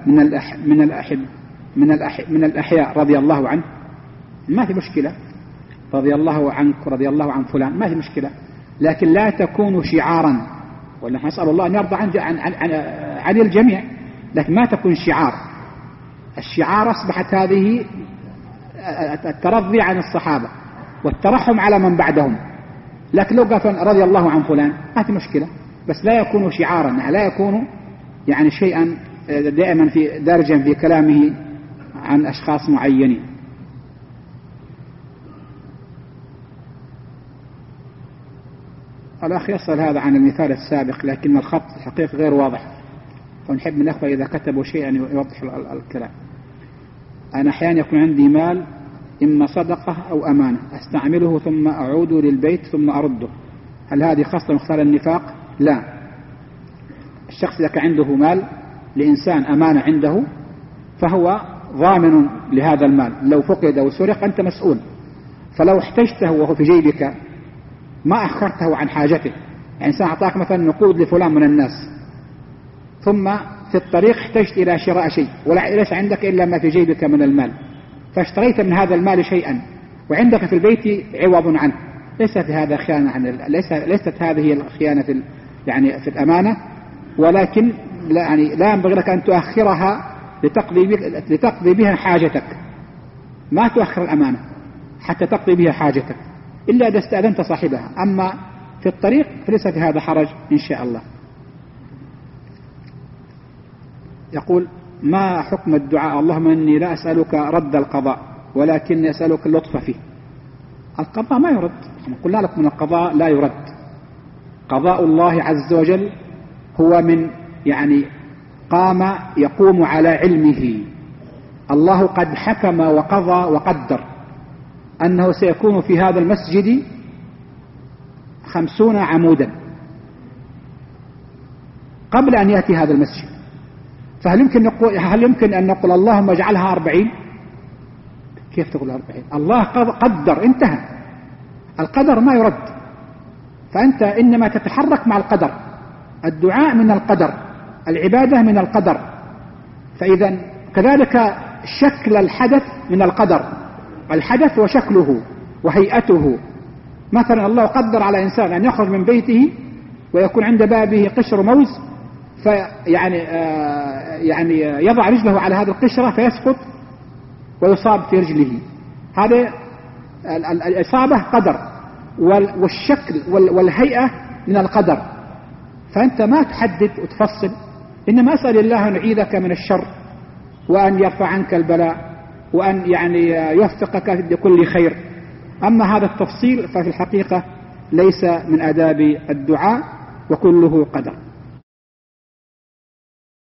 من الأحياء رضي الله عنه؟ ما في مشكلة، رضي الله عنك رضي الله عن فلان ما في مشكلة، لكن لا تكون شعارا. ونحن نسأل الله أن يرضى عن الجميع، لكن ما تكون شعار. الشعار أصبحت هذه الترضي عن الصحابة والترحم على من بعدهم. لكن لو قال رضي الله عن فلان ما في مشكلة، بس لا يكون شعارا، لا يكون يعني شيئا دائما في دارجا في كلامه عن أشخاص معينين. الأخ يسأل هذا عن المثال السابق، لكن الخط الحقيقة غير واضح، ونحب من الأخوة إذا كتبوا شيئا يوضح الكلام. أنا أحيانا يكون عندي مال إما صدقة أو أمانة، أستعمله ثم أعود للبيت ثم أرده، هل هذه خاصة من خلال النفاق؟ لا. الشخص إذا كان عنده مال لإنسان أمانة عنده فهو ضامن لهذا المال، لو فقد أو سرق أنت مسؤول. فلو احتجته وهو في جيبك ما أخرته عن حاجته، يعني إنسان أعطاك مثلا نقود لفلان من الناس، ثم في الطريق احتجت إلى شراء شيء وليس عندك إلا ما في جيبك من المال، فاشتريت من هذا المال شيئا وعندك في البيت عوض عنه، ليس في هذا خيانة ليست هذه الخيانة في الأمانة، ولكن لا ينبغي لك أن تؤخرها لتقضي بها حاجتك، ما تؤخر الأمانة حتى تقضي بها حاجتك إلا إذا استأذنت صاحبها، أما في الطريق فليس في هذا حرج إن شاء الله. يقول: ما حكم الدعاء اللهم إني لا أسألك رد القضاء ولكني أسألك اللطف فيه؟ القضاء ما يرد، قلنا لكم من القضاء لا يرد. قضاء الله عز وجل هو من يقوم على علمه. الله قد حكم وقضى وقدر أنه سيكون في هذا المسجد 50 عمودا قبل أن يأتي هذا المسجد، فهل يمكن أن نقول اللهم اجعلها 40؟ كيف تقول 40؟ الله قدر، انتهى. القدر ما يرد، فأنت إنما تتحرك مع القدر. الدعاء من القدر، العبادة من القدر، فإذا كذلك شكل الحدث من القدر، الحدث وشكله وهيئته. مثلا الله قدر على إنسان أن يخرج من بيته ويكون عند بابه قشر موز، يضع رجله على هذه القشرة فيسقط ويصاب في رجله، هذا الإصابة قدر، والشكل والهيئة من القدر. فأنت ما تحدد وتفصل، إنما أسأل الله أن يعيذك من الشر وأن يرفع عنك البلاء وأن يوفقك لكل خير. أما هذا التفصيل ففي الحقيقة ليس من آداب الدعاء وكله قدر.